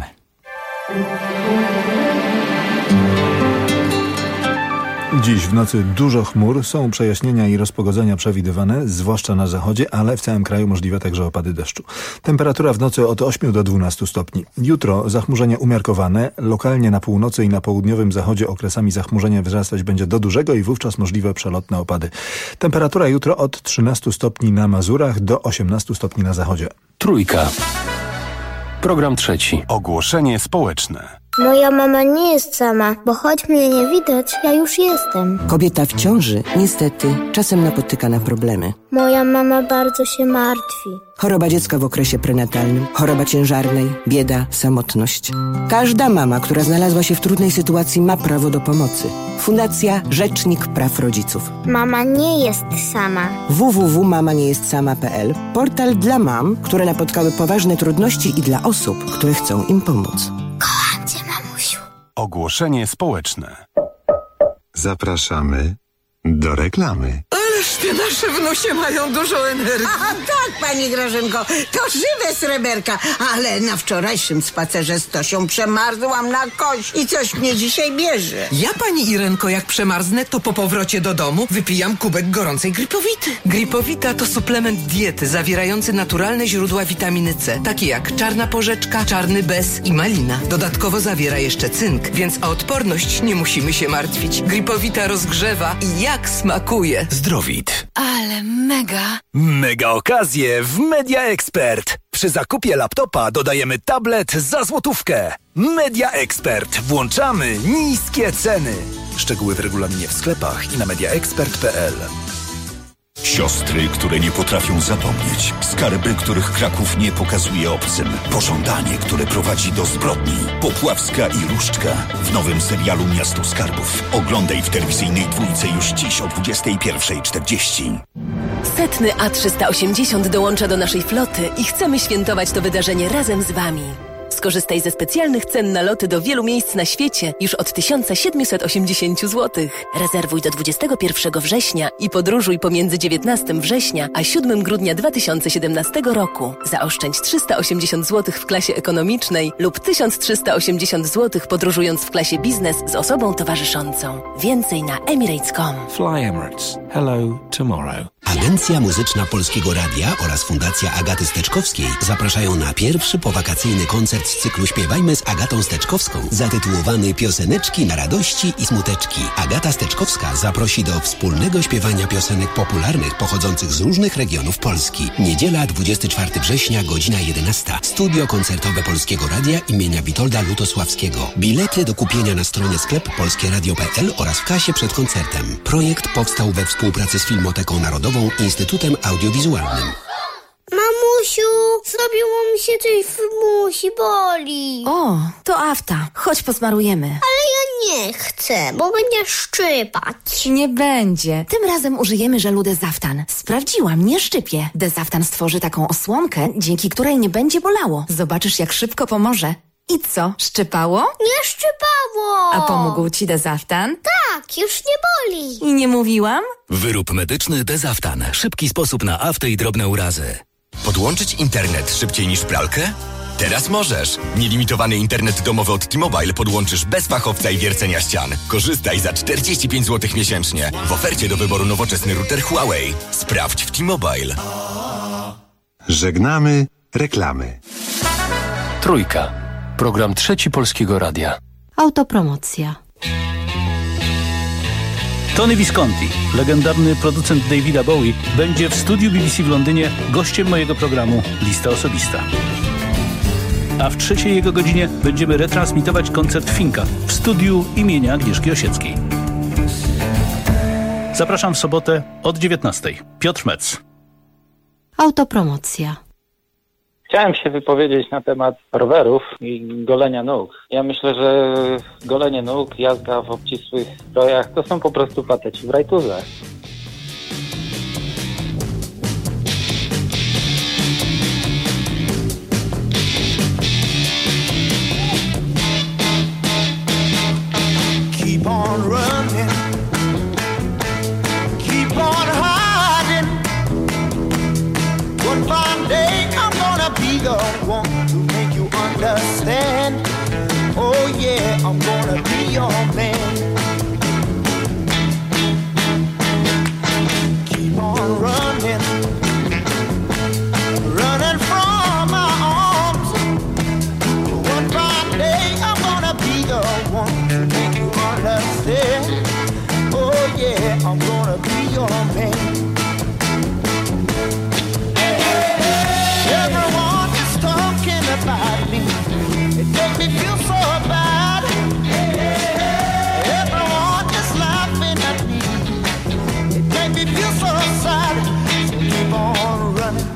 S1: Dziś w nocy dużo chmur, są przejaśnienia i rozpogodzenia przewidywane, zwłaszcza na zachodzie, ale w całym kraju możliwe także opady deszczu. Temperatura w nocy od 8 do 12 stopni. Jutro zachmurzenie umiarkowane, lokalnie na północy i na południowym zachodzie okresami zachmurzenie wzrastać będzie do dużego i wówczas możliwe przelotne opady. Temperatura jutro od 13 stopni na Mazurach do 18 stopni na zachodzie.
S10: Trójka. Program trzeci.
S16: Ogłoszenie społeczne.
S18: Moja mama nie jest sama, bo choć mnie nie widać, ja już jestem.
S20: Kobieta w ciąży niestety czasem napotyka na problemy.
S18: Moja mama bardzo się martwi.
S20: Choroba dziecka w okresie prenatalnym, choroba ciężarnej, bieda, samotność. Każda mama, która znalazła się w trudnej sytuacji, ma prawo do pomocy. Fundacja Rzecznik Praw Rodziców.
S18: Mama nie jest sama.
S20: www.mamaniejestSama.pl. Portal dla mam, które napotkały poważne trudności i dla osób, które chcą im pomóc.
S18: Kocham cię, mamusiu.
S16: Ogłoszenie społeczne.
S22: Zapraszamy do reklamy.
S28: Ależ te nasze wnusie mają dużo energii.
S29: A tak, pani Grażynko, to żywe sreberka. Ale na wczorajszym spacerze z Tosią przemarzłam na kość i coś mnie dzisiaj bierze.
S28: Ja, pani Irenko, jak przemarznę, to po powrocie do domu wypijam kubek gorącej Gripowity. Gripowita to suplement diety zawierający naturalne źródła witaminy C, takie jak czarna porzeczka, czarny bez i malina. Dodatkowo zawiera jeszcze cynk, więc o odporność nie musimy się martwić. Gripowita rozgrzewa i jak smakuje.
S16: Zdrowit.
S28: Ale mega.
S16: Mega okazje w Media Expert. Przy zakupie laptopa dodajemy tablet za złotówkę. Media Expert. Włączamy niskie ceny. Szczegóły w regulaminie w sklepach i na mediaexpert.pl.
S5: Siostry, które nie potrafią zapomnieć. Skarby, których Kraków nie pokazuje obcym. Pożądanie, które prowadzi do zbrodni. Popławska i Różdżka w nowym serialu Miasto Skarbów. Oglądaj w telewizyjnej dwójce już dziś o 21:40.
S6: Setny A380 dołącza do naszej floty i chcemy świętować to wydarzenie razem z Wami. Skorzystaj ze specjalnych cen na loty do wielu miejsc na świecie już od 1780 zł. Rezerwuj do 21 września i podróżuj pomiędzy 19 września a 7 grudnia 2017 roku. Zaoszczędź 380 zł w klasie ekonomicznej lub 1380 zł podróżując w klasie biznes z osobą towarzyszącą. Więcej na emirates.com.
S7: Fly Emirates. Hello tomorrow.
S8: Agencja Muzyczna Polskiego Radia oraz Fundacja Agaty Steczkowskiej zapraszają na pierwszy powakacyjny koncert z cyklu Śpiewajmy z Agatą Steczkowską zatytułowany Pioseneczki na radości i smuteczki. Agata Steczkowska zaprosi do wspólnego śpiewania piosenek popularnych pochodzących z różnych regionów Polski. Niedziela 24 września, godzina 11. Studio koncertowe Polskiego Radia imienia Witolda Lutosławskiego. Bilety do kupienia na stronie sklep polskieradio.pl oraz w kasie przed koncertem. Projekt powstał we współpracy z Filmoteką Narodową, Instytutem Audiowizualnym.
S18: Mamusiu, zrobiło mi się coś w musi, boli.
S19: O, to afta. Chodź posmarujemy.
S18: Ale ja nie chcę, bo będzie szczypać.
S19: Nie będzie. Tym razem użyjemy żelu Dezaftan. Sprawdziłam, nie szczypie. Dezaftan stworzy taką osłonkę, dzięki której nie będzie bolało. Zobaczysz, jak szybko pomoże. I co, szczypało?
S18: Nie szczypało.
S19: A pomógł ci Dezaftan?
S18: Tak, już nie boli.
S19: I nie mówiłam?
S16: Wyrób medyczny Dezaftan. Szybki sposób na aftę i drobne urazy. Podłączyć internet szybciej niż pralkę? Teraz możesz. Nielimitowany internet domowy od T-Mobile podłączysz bez fachowca i wiercenia ścian. Korzystaj za 45 zł miesięcznie. W ofercie do wyboru nowoczesny router Huawei. Sprawdź w T-Mobile.
S22: Żegnamy reklamy.
S10: Trójka. Program Trzeci Polskiego Radia.
S21: Autopromocja.
S25: Tony Visconti, legendarny producent Davida Bowie, będzie w studiu BBC w Londynie gościem mojego programu Lista Osobista. A w trzeciej jego godzinie będziemy retransmitować koncert Finka w studiu imienia Agnieszki Osieckiej. Zapraszam w sobotę od 19:00. Piotr Metz.
S21: Autopromocja.
S26: Chciałem się wypowiedzieć na temat rowerów i golenia nóg. Ja myślę, że golenie nóg, jazda w obcisłych strojach to są po prostu pateci w rajtuzach.
S24: Keep on running, keep on hiding. One fine day I'm gonna be the one to make you understand. Oh yeah, I'm gonna be your man. Keep on running, running from my arms. One fine day I'm gonna be the one to make you understand. Oh yeah, I'm gonna be your man. Everyone is talking about me. It makes me feel so bad. Everyone is laughing at me. It makes me feel so sad. So keep on running.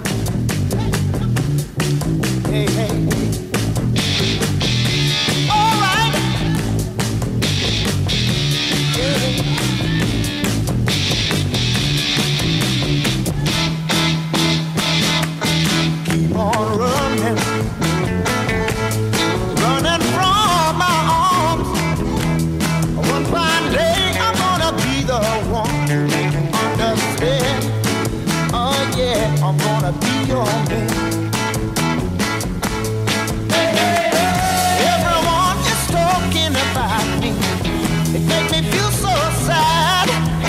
S24: Hey, hey. All right. Yeah. Keep on running, running from my arms. One fine day I'm gonna be the one to make you understand. Oh yeah, I'm gonna be your man. Everyone is talking about me. It makes me feel so sad.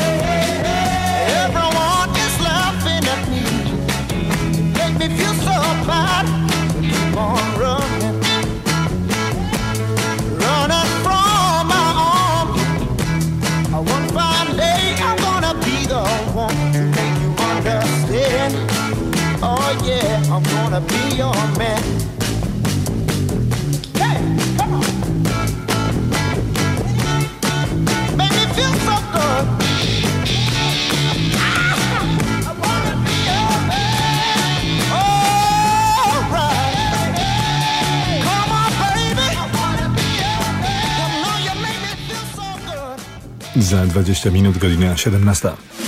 S24: Everyone is laughing at me. Make me feel so bad. Keep on running, running from my arms. One fine day I'm gonna be the one to make you understand. Oh yeah, I'm gonna be your man. Hey, come on. Make me feel so good. I
S1: Za 20 minut godzina 17.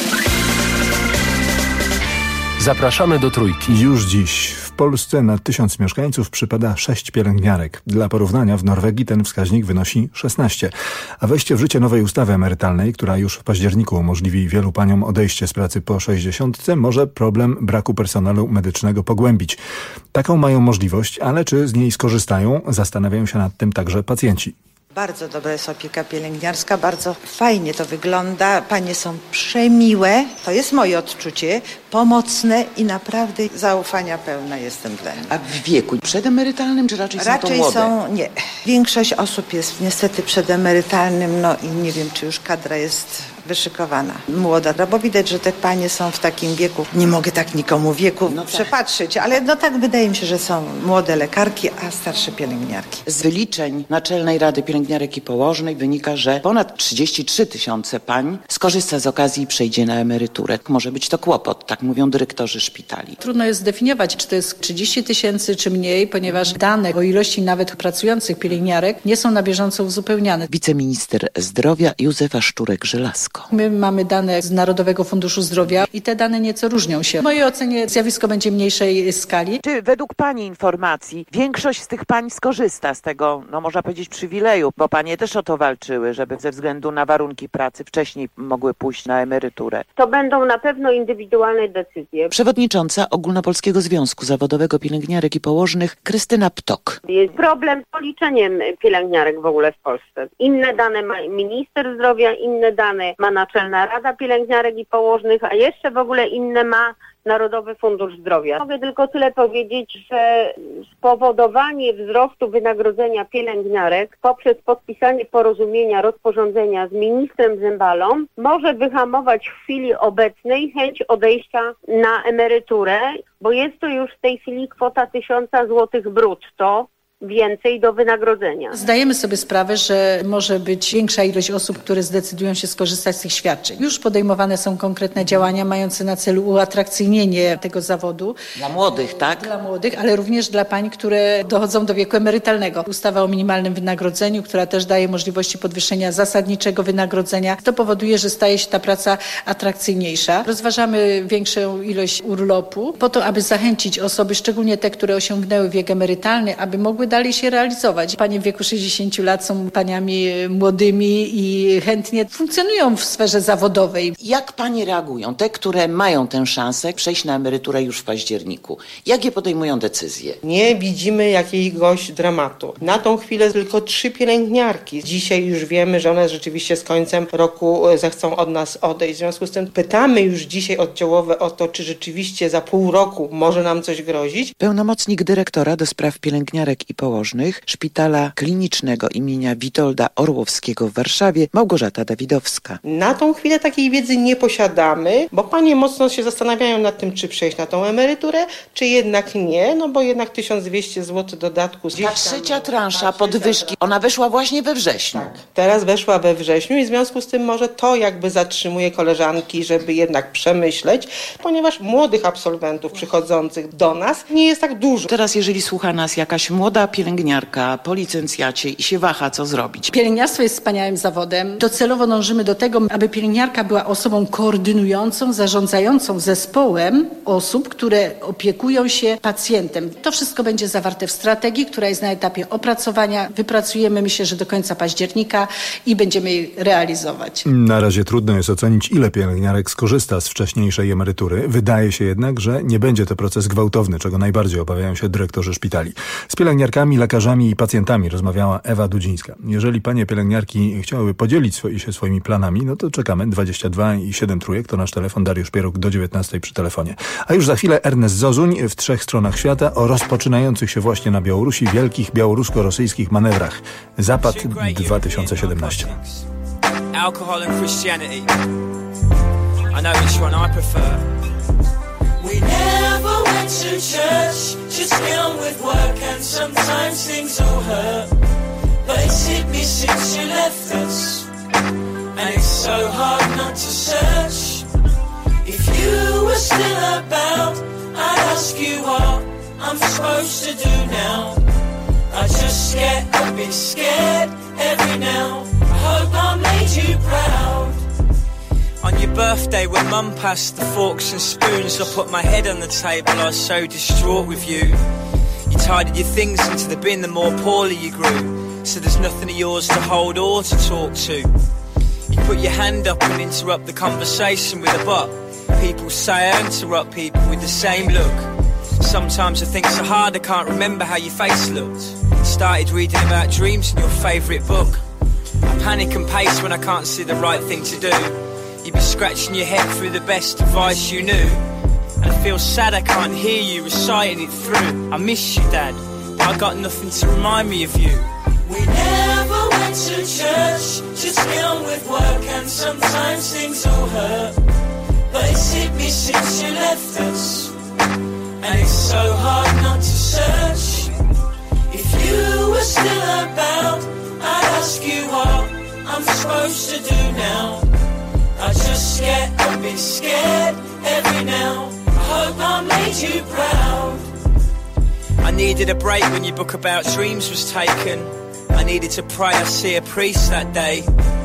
S10: Zapraszamy do Trójki.
S1: Już dziś w Polsce na 1000 mieszkańców przypada 6 pielęgniarek. Dla porównania w Norwegii ten wskaźnik wynosi 16. A wejście w życie nowej ustawy emerytalnej, która już w październiku umożliwi wielu paniom odejście z pracy po 60, może problem braku personelu medycznego pogłębić. Taką mają możliwość, ale czy z niej skorzystają? Zastanawiają się nad tym także pacjenci.
S2: Bardzo dobra jest opieka pielęgniarska, bardzo fajnie to wygląda. Panie są przemiłe, to jest moje odczucie, pomocne i naprawdę zaufania pełna jestem dla nich.
S9: A w wieku przedemerytalnym czy raczej są to młode?
S2: Nie. Większość osób jest niestety przedemerytalnym, i nie wiem, czy już kadra jest wyszykowana, młoda, bo widać, że te panie są w takim wieku, nie mogę tak nikomu wieku przepatrzyć, ale tak wydaje mi się, że są młode lekarki, a starsze pielęgniarki.
S9: Z wyliczeń Naczelnej Rady Pielęgniarek i Położnych wynika, że ponad 33 000 pań skorzysta z okazji i przejdzie na emeryturę. Może być to kłopot, tak mówią dyrektorzy szpitali.
S12: Trudno jest zdefiniować, czy to jest 30 000 czy mniej, ponieważ dane o ilości nawet pracujących pielęgniarek nie są na bieżąco uzupełniane.
S9: Wiceminister zdrowia Józefa Szczurek-Żelazko.
S12: My mamy dane z Narodowego Funduszu Zdrowia i te dane nieco różnią się. W mojej ocenie zjawisko będzie mniejszej skali.
S9: Czy według pani informacji większość z tych pań skorzysta z tego, można powiedzieć, przywileju, bo panie też o to walczyły, żeby ze względu na warunki pracy wcześniej mogły pójść na emeryturę?
S14: To będą na pewno indywidualne decyzje.
S9: Przewodnicząca Ogólnopolskiego Związku Zawodowego Pielęgniarek i Położnych Krystyna Ptok.
S14: Jest problem z policzeniem pielęgniarek w ogóle w Polsce. Inne dane ma minister zdrowia, inne dane ma Naczelna Rada Pielęgniarek i Położnych, a jeszcze w ogóle inne ma Narodowy Fundusz Zdrowia. Mogę tylko tyle powiedzieć, że spowodowanie wzrostu wynagrodzenia pielęgniarek poprzez podpisanie porozumienia, rozporządzenia z ministrem Zembalą może wyhamować w chwili obecnej chęć odejścia na emeryturę, bo jest to już w tej chwili kwota 1000 zł brutto więcej do wynagrodzenia.
S12: Zdajemy sobie sprawę, że może być większa ilość osób, które zdecydują się skorzystać z tych świadczeń. Już podejmowane są konkretne działania mające na celu uatrakcyjnienie tego zawodu.
S9: Dla młodych, tak?
S12: Dla młodych, ale również dla pań, które dochodzą do wieku emerytalnego. Ustawa o minimalnym wynagrodzeniu, która też daje możliwości podwyższenia zasadniczego wynagrodzenia. To powoduje, że staje się ta praca atrakcyjniejsza. Rozważamy większą ilość urlopu po to, aby zachęcić osoby, szczególnie te, które osiągnęły wiek emerytalny, aby mogły dalej się realizować. Panie w wieku 60 lat są paniami młodymi i chętnie funkcjonują w sferze zawodowej.
S9: Jak panie reagują? Te, które mają tę szansę przejść na emeryturę już w październiku. Jakie podejmują decyzje?
S15: Nie widzimy jakiegoś dramatu. Na tą chwilę tylko 3 pielęgniarki. Dzisiaj już wiemy, że one rzeczywiście z końcem roku zechcą od nas odejść. W związku z tym pytamy już dzisiaj oddziałowe o to, czy rzeczywiście za pół roku może nam coś grozić.
S9: Pełnomocnik dyrektora do spraw pielęgniarek i położnych Szpitala Klinicznego imienia Witolda Orłowskiego w Warszawie Małgorzata Dawidowska.
S15: Na tą chwilę takiej wiedzy nie posiadamy, bo panie mocno się zastanawiają nad tym, czy przejść na tą emeryturę, czy jednak nie, bo jednak 1200 zł dodatku.
S9: Ta trzecia transza podwyżki, ona weszła właśnie we wrześniu.
S15: Tak, teraz weszła we wrześniu i w związku z tym może to jakby zatrzymuje koleżanki, żeby jednak przemyśleć, ponieważ młodych absolwentów przychodzących do nas nie jest tak dużo.
S9: Teraz jeżeli słucha nas jakaś młoda pielęgniarka po licencjacie i się waha, co zrobić?
S12: Pielęgniarstwo jest wspaniałym zawodem. Docelowo dążymy do tego, aby pielęgniarka była osobą koordynującą, zarządzającą zespołem osób, które opiekują się pacjentem. To wszystko będzie zawarte w strategii, która jest na etapie opracowania. Wypracujemy, myślę, że do końca października i będziemy jej realizować.
S1: Na razie trudno jest ocenić, ile pielęgniarek skorzysta z wcześniejszej emerytury. Wydaje się jednak, że nie będzie to proces gwałtowny, czego najbardziej obawiają się dyrektorzy szpitali. Z pielęgniarkami, lekarzami i pacjentami rozmawiała Ewa Dudzińska. Jeżeli panie pielęgniarki chciałyby podzielić się swoimi planami, to czekamy. 22 i 7 trójek to nasz telefon. Dariusz Pieruk do 19 przy telefonie. A już za chwilę Ernest Zozuń w 3 stronach świata o rozpoczynających się właśnie na Białorusi wielkich białorusko-rosyjskich manewrach. Zapad 2017.
S17: Alcohol and Christianity. I know which one I prefer. We never went to church, just get on with work and sometimes things will hurt. But it's hit me since you left us, and it's so hard not to search. If you were still about, I'd ask you what I'm supposed to do now. I just get a bit scared every now. I hope I made you proud. your birthday when mum passed the forks and spoons, I put my head on the table, I was so distraught with you. You tidied your things into the bin the more poorly you grew, so there's nothing of yours to hold or to talk to. You put your hand up and interrupt the conversation with a but. People say I interrupt people with the same look. Sometimes I think so hard I can't remember how your face looked. Started reading about dreams in your favourite book. I panic and pace when I can't see the right thing to do. You've been scratching your head through the best advice you knew. And I feel sad I can't hear you reciting it through. I miss you, Dad, but I got nothing to remind me of you.
S24: We never went to church, just get on with work, and sometimes things all hurt. But it's hit me since you left us, and it's so hard not to search. If you were still about, I'd ask you what I'm supposed to do now. I just get a bit scared every now. I hope I made you proud.
S17: I needed a break when your book about dreams was taken. I needed to pray I see a priest that day.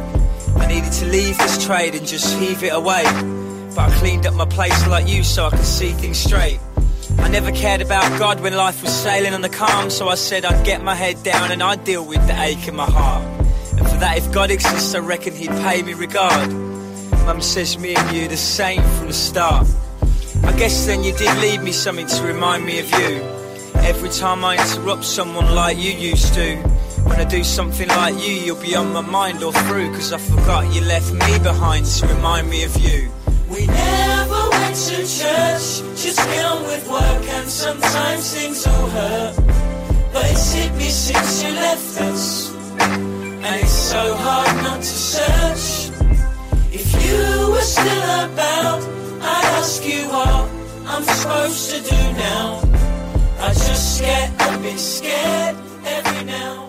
S17: I needed to leave this trade and just heave it away. But I cleaned up my place like you so I could see things straight. I never cared about God when life was sailing on the calm, so I said I'd get my head down and I'd deal with the ache in my heart. And for that, if God exists, I reckon he'd pay me regard. Mum says me and you the same from the start. I guess then you did leave me something to remind me of you. Every time I interrupt someone like you used to, when I do something like you, you'll be on my mind all through, cause I forgot you left me behind to remind me of you.
S24: We never went to church, just get on with work, and sometimes things all hurt. But it's hit me since you left us, and it's so hard not to search. If you were still about, I'd ask you what I'm supposed to do now. I just get a bit scared every now.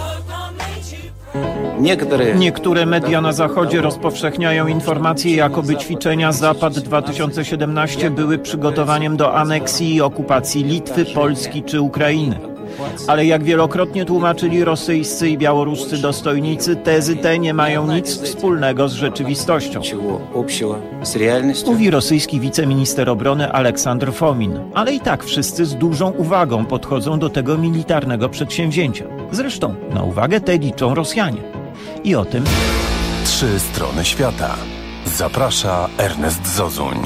S3: Niektóre media na Zachodzie rozpowszechniają informacje, jakoby ćwiczenia Zapad 2017 były przygotowaniem do aneksji i okupacji Litwy, Polski czy Ukrainy. Ale jak wielokrotnie tłumaczyli rosyjscy i białoruscy dostojnicy, tezy te nie mają nic wspólnego z rzeczywistością. Mówi rosyjski wiceminister obrony Aleksandr Fomin. Ale i tak wszyscy z dużą uwagą podchodzą do tego militarnego przedsięwzięcia. Zresztą na uwagę tę liczą Rosjanie. I o tym
S4: 3 strony świata. Zaprasza Ernest Zozuń.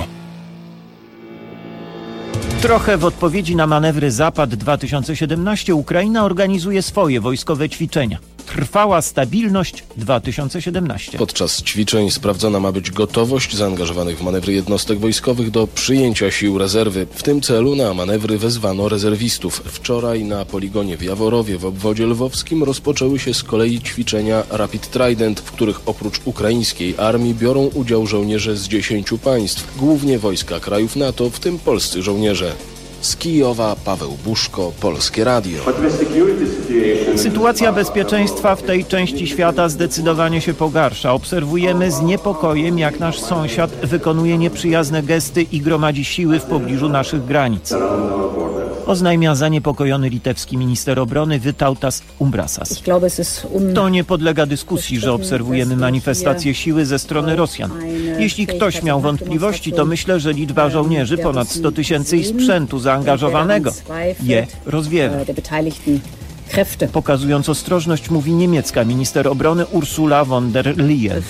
S3: Trochę w odpowiedzi na manewry Zapad 2017 Ukraina organizuje swoje wojskowe ćwiczenia. Trwała stabilność 2017.
S11: Podczas ćwiczeń sprawdzona ma być gotowość zaangażowanych w manewry jednostek wojskowych do przyjęcia sił rezerwy. W tym celu na manewry wezwano rezerwistów. Wczoraj na poligonie w Jaworowie w obwodzie lwowskim rozpoczęły się z kolei ćwiczenia Rapid Trident, w których oprócz ukraińskiej armii biorą udział żołnierze z 10 państw, głównie wojska krajów NATO, w tym polscy żołnierze. Z Kijowa Paweł Buszko, Polskie Radio.
S3: Sytuacja bezpieczeństwa w tej części świata zdecydowanie się pogarsza. Obserwujemy z niepokojem, jak nasz sąsiad wykonuje nieprzyjazne gesty i gromadzi siły w pobliżu naszych granic. Oznajmia zaniepokojony litewski minister obrony Vytautas Umbrasas. To nie podlega dyskusji, że obserwujemy manifestacje siły ze strony Rosjan. Jeśli ktoś miał wątpliwości, to myślę, że liczba żołnierzy, ponad 100 000 i sprzętu zaangażowanego, je rozwiewa. Pokazując ostrożność, mówi niemiecka minister obrony Ursula von der Leyen.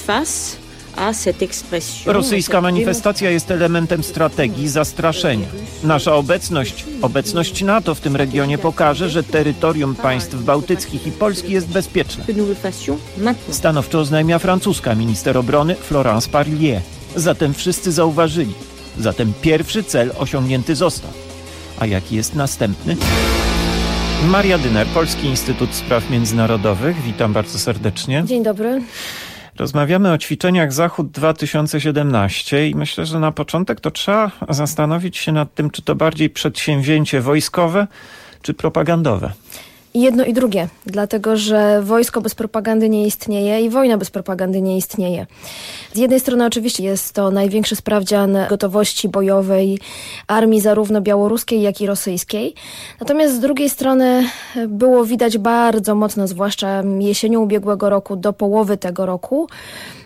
S3: Rosyjska manifestacja jest elementem strategii zastraszenia. Nasza obecność NATO w tym regionie pokaże, że terytorium państw bałtyckich i Polski jest bezpieczne. Stanowczo oznajmia francuska minister obrony Florence Parlier. Zatem wszyscy zauważyli. Zatem pierwszy cel osiągnięty został. A jaki jest następny? Maria Dyner, Polski Instytut Spraw Międzynarodowych. Witam bardzo serdecznie.
S13: Dzień dobry.
S3: Rozmawiamy o ćwiczeniach Zachód 2017 i myślę, że na początek to trzeba zastanowić się nad tym, czy to bardziej przedsięwzięcie wojskowe, czy propagandowe.
S13: I jedno i drugie, dlatego że wojsko bez propagandy nie istnieje i wojna bez propagandy nie istnieje. Z jednej strony oczywiście jest to największy sprawdzian gotowości bojowej armii zarówno białoruskiej, jak i rosyjskiej. Natomiast z drugiej strony było widać bardzo mocno, zwłaszcza jesienią ubiegłego roku do połowy tego roku,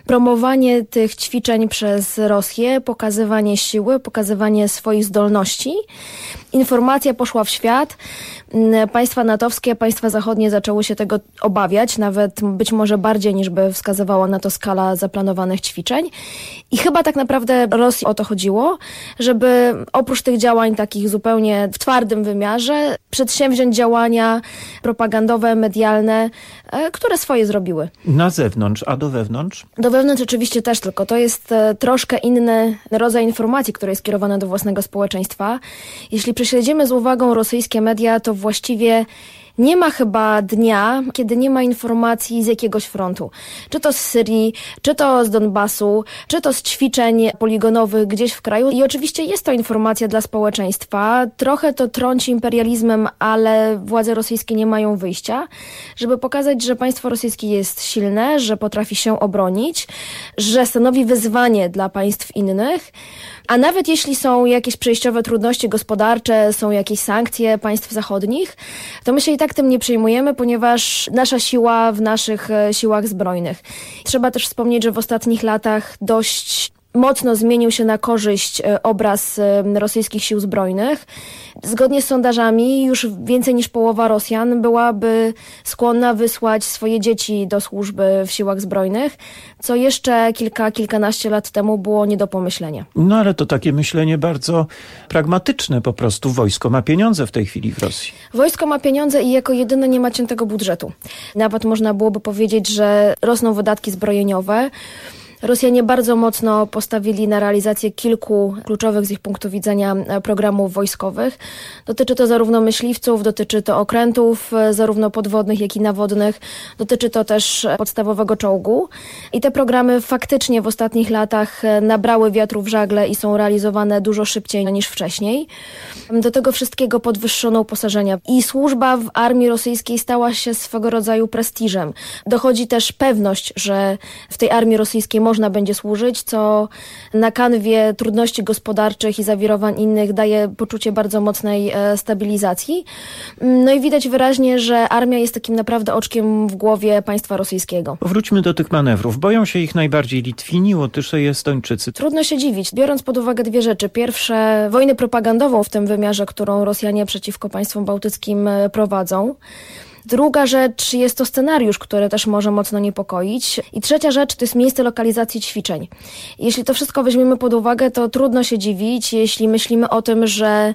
S13: promowanie tych ćwiczeń przez Rosję, pokazywanie siły, pokazywanie swoich zdolności. Informacja poszła w świat. Państwa natowskie, państwa zachodnie zaczęły się tego obawiać, nawet być może bardziej niż by wskazywała na to skala zaplanowanych ćwiczeń. I chyba tak naprawdę Rosji o to chodziło, żeby oprócz tych działań takich zupełnie w twardym wymiarze przedsięwziąć działania propagandowe, medialne, które swoje zrobiły.
S3: Na zewnątrz, a do wewnątrz?
S13: Do wewnątrz oczywiście też, tylko to jest troszkę inny rodzaj informacji, który jest skierowany do własnego społeczeństwa. Jeśli prześledzimy z uwagą rosyjskie media, to właściwie nie ma chyba dnia, kiedy nie ma informacji z jakiegoś frontu. Czy to z Syrii, czy to z Donbasu, czy to z ćwiczeń poligonowych gdzieś w kraju. I oczywiście jest to informacja dla społeczeństwa. Trochę to trąci imperializmem, ale władze rosyjskie nie mają wyjścia, żeby pokazać, że państwo rosyjskie jest silne, że potrafi się obronić, że stanowi wyzwanie dla państw innych. A nawet jeśli są jakieś przejściowe trudności gospodarcze, są jakieś sankcje państw zachodnich, to my się i tak tym nie przejmujemy, ponieważ nasza siła w naszych siłach zbrojnych. Trzeba też wspomnieć, że w ostatnich latach dość mocno zmienił się na korzyść obraz rosyjskich sił zbrojnych. Zgodnie z sondażami już więcej niż połowa Rosjan byłaby skłonna wysłać swoje dzieci do służby w siłach zbrojnych, co jeszcze kilkanaście lat temu było nie do pomyślenia.
S3: No ale to takie myślenie bardzo pragmatyczne po prostu. Wojsko ma pieniądze w tej chwili w Rosji.
S13: Wojsko ma pieniądze i jako jedyne nie ma ciętego budżetu. Nawet można byłoby powiedzieć, że rosną wydatki zbrojeniowe. Rosjanie bardzo mocno postawili na realizację kilku kluczowych z ich punktu widzenia programów wojskowych. Dotyczy to zarówno myśliwców, dotyczy to okrętów, zarówno podwodnych, jak i nawodnych. Dotyczy to też podstawowego czołgu. I te programy faktycznie w ostatnich latach nabrały wiatru w żagle i są realizowane dużo szybciej niż wcześniej. Do tego wszystkiego podwyższono uposażenia. I służba w armii rosyjskiej stała się swego rodzaju prestiżem. Dochodzi też pewność, że w tej armii rosyjskiej można będzie służyć, co na kanwie trudności gospodarczych i zawirowań innych daje poczucie bardzo mocnej stabilizacji. No i widać wyraźnie, że armia jest takim naprawdę oczkiem w głowie państwa rosyjskiego.
S3: Wróćmy do tych manewrów. Boją się ich najbardziej Litwini, Łotysze i Estończycy.
S13: Trudno się dziwić, biorąc pod uwagę dwie rzeczy. Pierwsze, wojnę propagandową w tym wymiarze, którą Rosjanie przeciwko państwom bałtyckim prowadzą. Druga rzecz jest to scenariusz, który też może mocno niepokoić. I trzecia rzecz to jest miejsce lokalizacji ćwiczeń. Jeśli to wszystko weźmiemy pod uwagę, to trudno się dziwić, jeśli myślimy o tym, że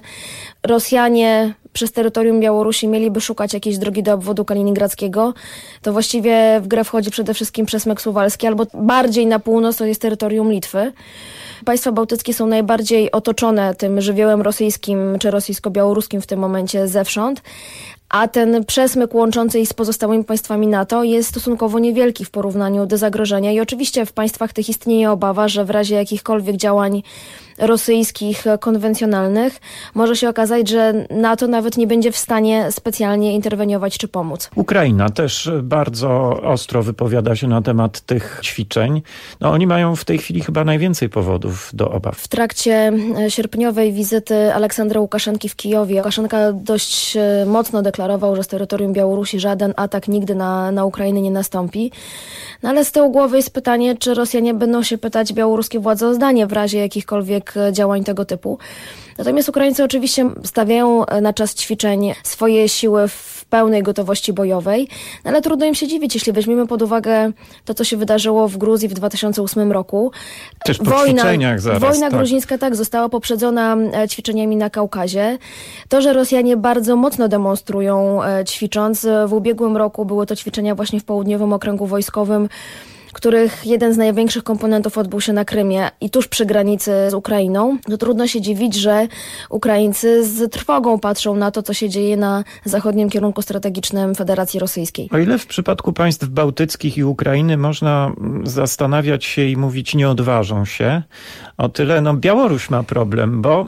S13: Rosjanie przez terytorium Białorusi mieliby szukać jakiejś drogi do obwodu kaliningradzkiego, to właściwie w grę wchodzi przede wszystkim przesmyk suwalski, albo bardziej na północ to jest terytorium Litwy. Państwa bałtyckie są najbardziej otoczone tym żywiołem rosyjskim czy rosyjsko-białoruskim w tym momencie zewsząd, a ten przesmyk łączący ich z pozostałymi państwami NATO jest stosunkowo niewielki w porównaniu do zagrożenia i oczywiście w państwach tych istnieje obawa, że w razie jakichkolwiek działań rosyjskich, konwencjonalnych, może się okazać, że NATO nawet nie będzie w stanie specjalnie interweniować czy pomóc.
S3: Ukraina też bardzo ostro wypowiada się na temat tych ćwiczeń. No, oni mają w tej chwili chyba najwięcej powodów do obaw.
S13: W trakcie sierpniowej wizyty Aleksandra Łukaszenki w Kijowie, Łukaszenka dość mocno deklarował, że z terytorium Białorusi żaden atak nigdy na Ukrainę nie nastąpi. No ale z tyłu głowy jest pytanie, czy Rosjanie będą się pytać białoruskie władze o zdanie w razie jakichkolwiek działań tego typu. Natomiast Ukraińcy oczywiście stawiają na czas ćwiczeń swoje siły w pełnej gotowości bojowej, no ale trudno im się dziwić, jeśli weźmiemy pod uwagę to, co się wydarzyło w Gruzji w 2008 roku.
S3: Też po ćwiczeniach zaraz.
S13: Wojna gruzińska została poprzedzona ćwiczeniami na Kaukazie. To, że Rosjanie bardzo mocno demonstrują ćwicząc, w ubiegłym roku były to ćwiczenia właśnie w południowym okręgu wojskowym, których jeden z największych komponentów odbył się na Krymie i tuż przy granicy z Ukrainą, to trudno się dziwić, że Ukraińcy z trwogą patrzą na to, co się dzieje na zachodnim kierunku strategicznym Federacji Rosyjskiej.
S3: O ile w przypadku państw bałtyckich i Ukrainy można zastanawiać się i mówić nie odważą się, o tyle Białoruś ma problem, bo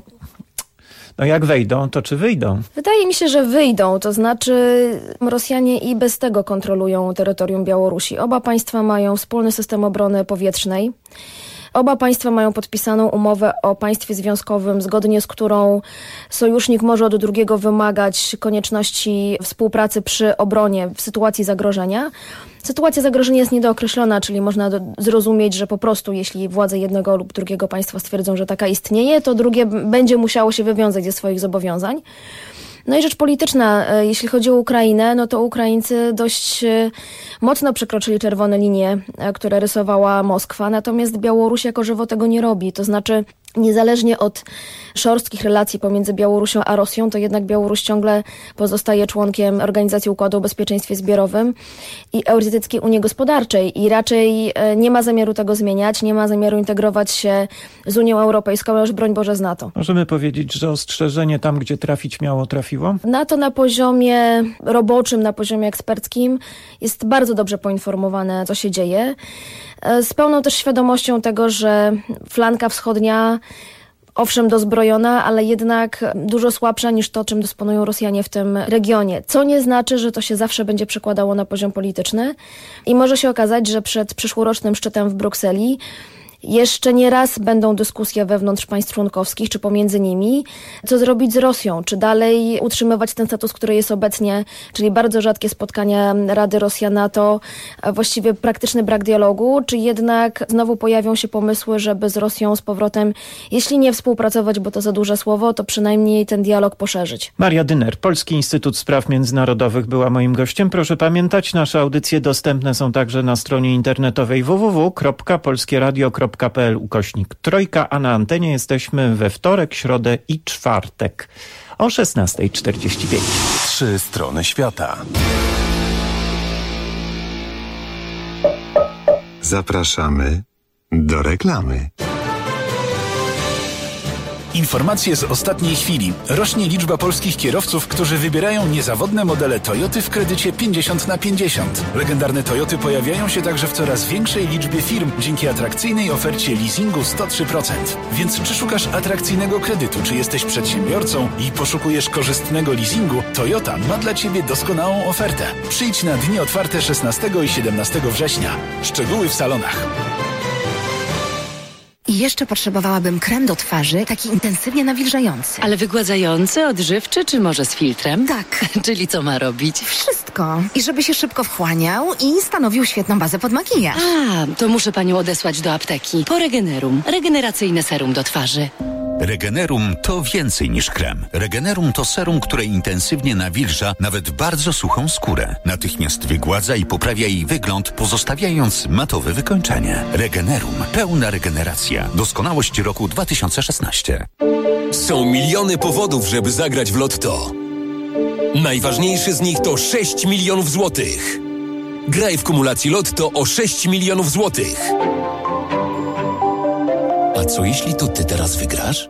S3: jak wejdą, to czy wyjdą?
S13: Wydaje mi się, że wyjdą, to znaczy Rosjanie i bez tego kontrolują terytorium Białorusi. Oba państwa mają wspólny system obrony powietrznej. Oba państwa mają podpisaną umowę o państwie związkowym, zgodnie z którą sojusznik może od drugiego wymagać konieczności współpracy przy obronie w sytuacji zagrożenia. Sytuacja zagrożenia jest niedookreślona, czyli można zrozumieć, że po prostu jeśli władze jednego lub drugiego państwa stwierdzą, że taka istnieje, to drugie będzie musiało się wywiązać ze swoich zobowiązań. No i rzecz polityczna, jeśli chodzi o Ukrainę, no to Ukraińcy dość mocno przekroczyli czerwone linie, które rysowała Moskwa, natomiast Białoruś jako żywo tego nie robi. To znaczy, niezależnie od szorstkich relacji pomiędzy Białorusią a Rosją, to jednak Białoruś ciągle pozostaje członkiem Organizacji Układu o Bezpieczeństwie Zbiorowym i Eurazjatyckiej Unii Gospodarczej i raczej nie ma zamiaru tego zmieniać, nie ma zamiaru integrować się z Unią Europejską, a już broń Boże z NATO.
S3: Możemy powiedzieć, że ostrzeżenie tam, gdzie trafić miało, trafiło?
S13: NATO na poziomie roboczym, na poziomie eksperckim jest bardzo dobrze poinformowane, co się dzieje. Z pełną też świadomością tego, że flanka wschodnia owszem dozbrojona, ale jednak dużo słabsza niż to, czym dysponują Rosjanie w tym regionie. Co nie znaczy, że to się zawsze będzie przekładało na poziom polityczny i może się okazać, że przed przyszłorocznym szczytem w Brukseli jeszcze nie raz będą dyskusje wewnątrz państw członkowskich, czy pomiędzy nimi, co zrobić z Rosją, czy dalej utrzymywać ten status, który jest obecnie, czyli bardzo rzadkie spotkania Rady Rosja-NATO, właściwie praktyczny brak dialogu, czy jednak znowu pojawią się pomysły, żeby z Rosją z powrotem, jeśli nie współpracować, bo to za duże słowo, to przynajmniej ten dialog poszerzyć.
S3: Maria Dyner, Polski Instytut Spraw Międzynarodowych była moim gościem. Proszę pamiętać, nasze audycje dostępne są także na stronie internetowej www.polskieradio.pl /3, a na antenie jesteśmy we wtorek, środę i czwartek o 16:45.
S4: 3 strony świata.
S22: Zapraszamy do reklamy.
S5: Informacje z ostatniej chwili. Rośnie liczba polskich kierowców, którzy wybierają niezawodne modele Toyoty w kredycie 50/50. Legendarne Toyoty pojawiają się także w coraz większej liczbie firm dzięki atrakcyjnej ofercie leasingu 103%. Więc czy szukasz atrakcyjnego kredytu, czy jesteś przedsiębiorcą i poszukujesz korzystnego leasingu, Toyota ma dla Ciebie doskonałą ofertę. Przyjdź na dni otwarte 16 i 17 września. Szczegóły w salonach.
S19: I jeszcze potrzebowałabym krem do twarzy, taki intensywnie nawilżający.
S6: Ale wygładzający, odżywczy, czy może z filtrem?
S19: Tak.
S6: Czyli co ma robić?
S19: Wszystko. I żeby się szybko wchłaniał i stanowił świetną bazę pod makijaż.
S6: A, to muszę panią odesłać do apteki. Po Regenerum. Regeneracyjne serum do twarzy.
S7: Regenerum to więcej niż krem. Regenerum to serum, które intensywnie nawilża nawet bardzo suchą skórę. Natychmiast wygładza i poprawia jej wygląd, pozostawiając matowe wykończenie. Regenerum. Pełna regeneracja. Doskonałość roku 2016.
S20: Są miliony powodów, żeby zagrać w Lotto. Najważniejszy z nich to 6 milionów złotych. Graj w kumulacji Lotto o 6 milionów złotych. A co jeśli to ty teraz wygrasz?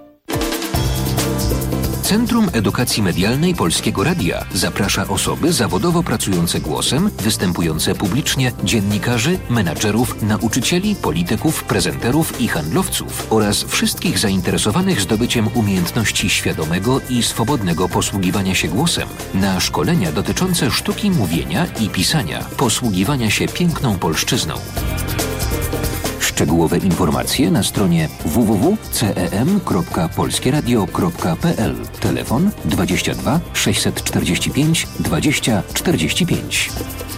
S21: Centrum Edukacji Medialnej Polskiego Radia zaprasza osoby zawodowo pracujące głosem, występujące publicznie, dziennikarzy, menadżerów, nauczycieli, polityków, prezenterów i handlowców oraz wszystkich zainteresowanych zdobyciem umiejętności świadomego i swobodnego posługiwania się głosem na szkolenia dotyczące sztuki mówienia i pisania, posługiwania się piękną polszczyzną. Szczegółowe informacje na stronie www.cem.polskieradio.pl. Telefon 22 645 20 45.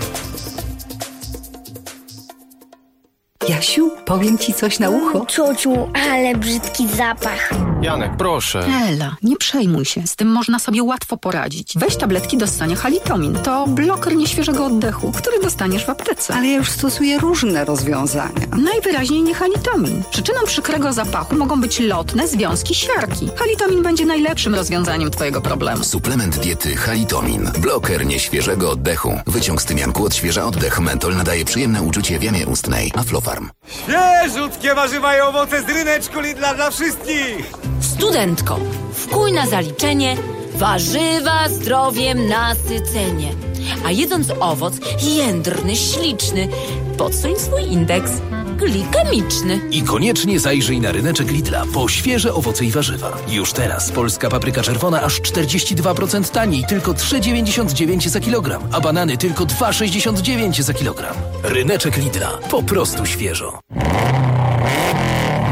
S23: Jasiu, powiem ci coś na ucho.
S18: Ciociu, ale brzydki zapach.
S11: Janek, proszę.
S23: Ela, nie przejmuj się, z tym można sobie łatwo poradzić. Weź tabletki do ssania Halitomin. To bloker nieświeżego oddechu, który dostaniesz w aptece.
S27: Ale ja już stosuję różne rozwiązania.
S23: Najwyraźniej nie Halitomin. Przyczyną przykrego zapachu mogą być lotne związki siarki. Halitomin będzie najlepszym rozwiązaniem twojego problemu.
S20: Suplement diety Halitomin. Bloker nieświeżego oddechu. Wyciąg z tymianku odświeża oddech. Mentol nadaje przyjemne uczucie w jamie ustnej. Aflofarm.
S28: Świeżutkie warzywa i owoce z ryneczku Lidla dla wszystkich!
S6: Studentko, wkuj na zaliczenie warzywa zdrowiem nasycenie. A jedząc owoc jędrny, śliczny, podsuń swój indeks glikemiczny.
S20: I koniecznie zajrzyj na ryneczek Lidla po świeże owoce i warzywa. Już teraz polska papryka czerwona aż 42% taniej, tylko 3,99 za kilogram, a banany tylko 2,69 za kilogram. Ryneczek Lidla, po prostu świeżo.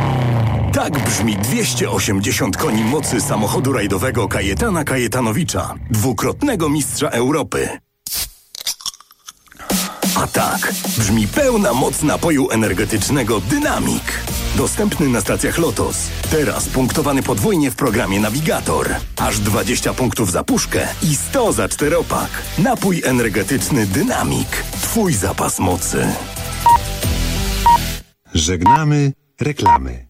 S2: Tak brzmi 280 koni mocy samochodu rajdowego Kajetana Kajetanowicza, dwukrotnego mistrza Europy. A tak brzmi pełna moc napoju energetycznego Dynamik. Dostępny na stacjach Lotos. Teraz punktowany podwójnie w programie Navigator. Aż 20 punktów za puszkę i 100 za czteropak. Napój energetyczny Dynamik. Twój zapas mocy.
S22: Żegnamy reklamy.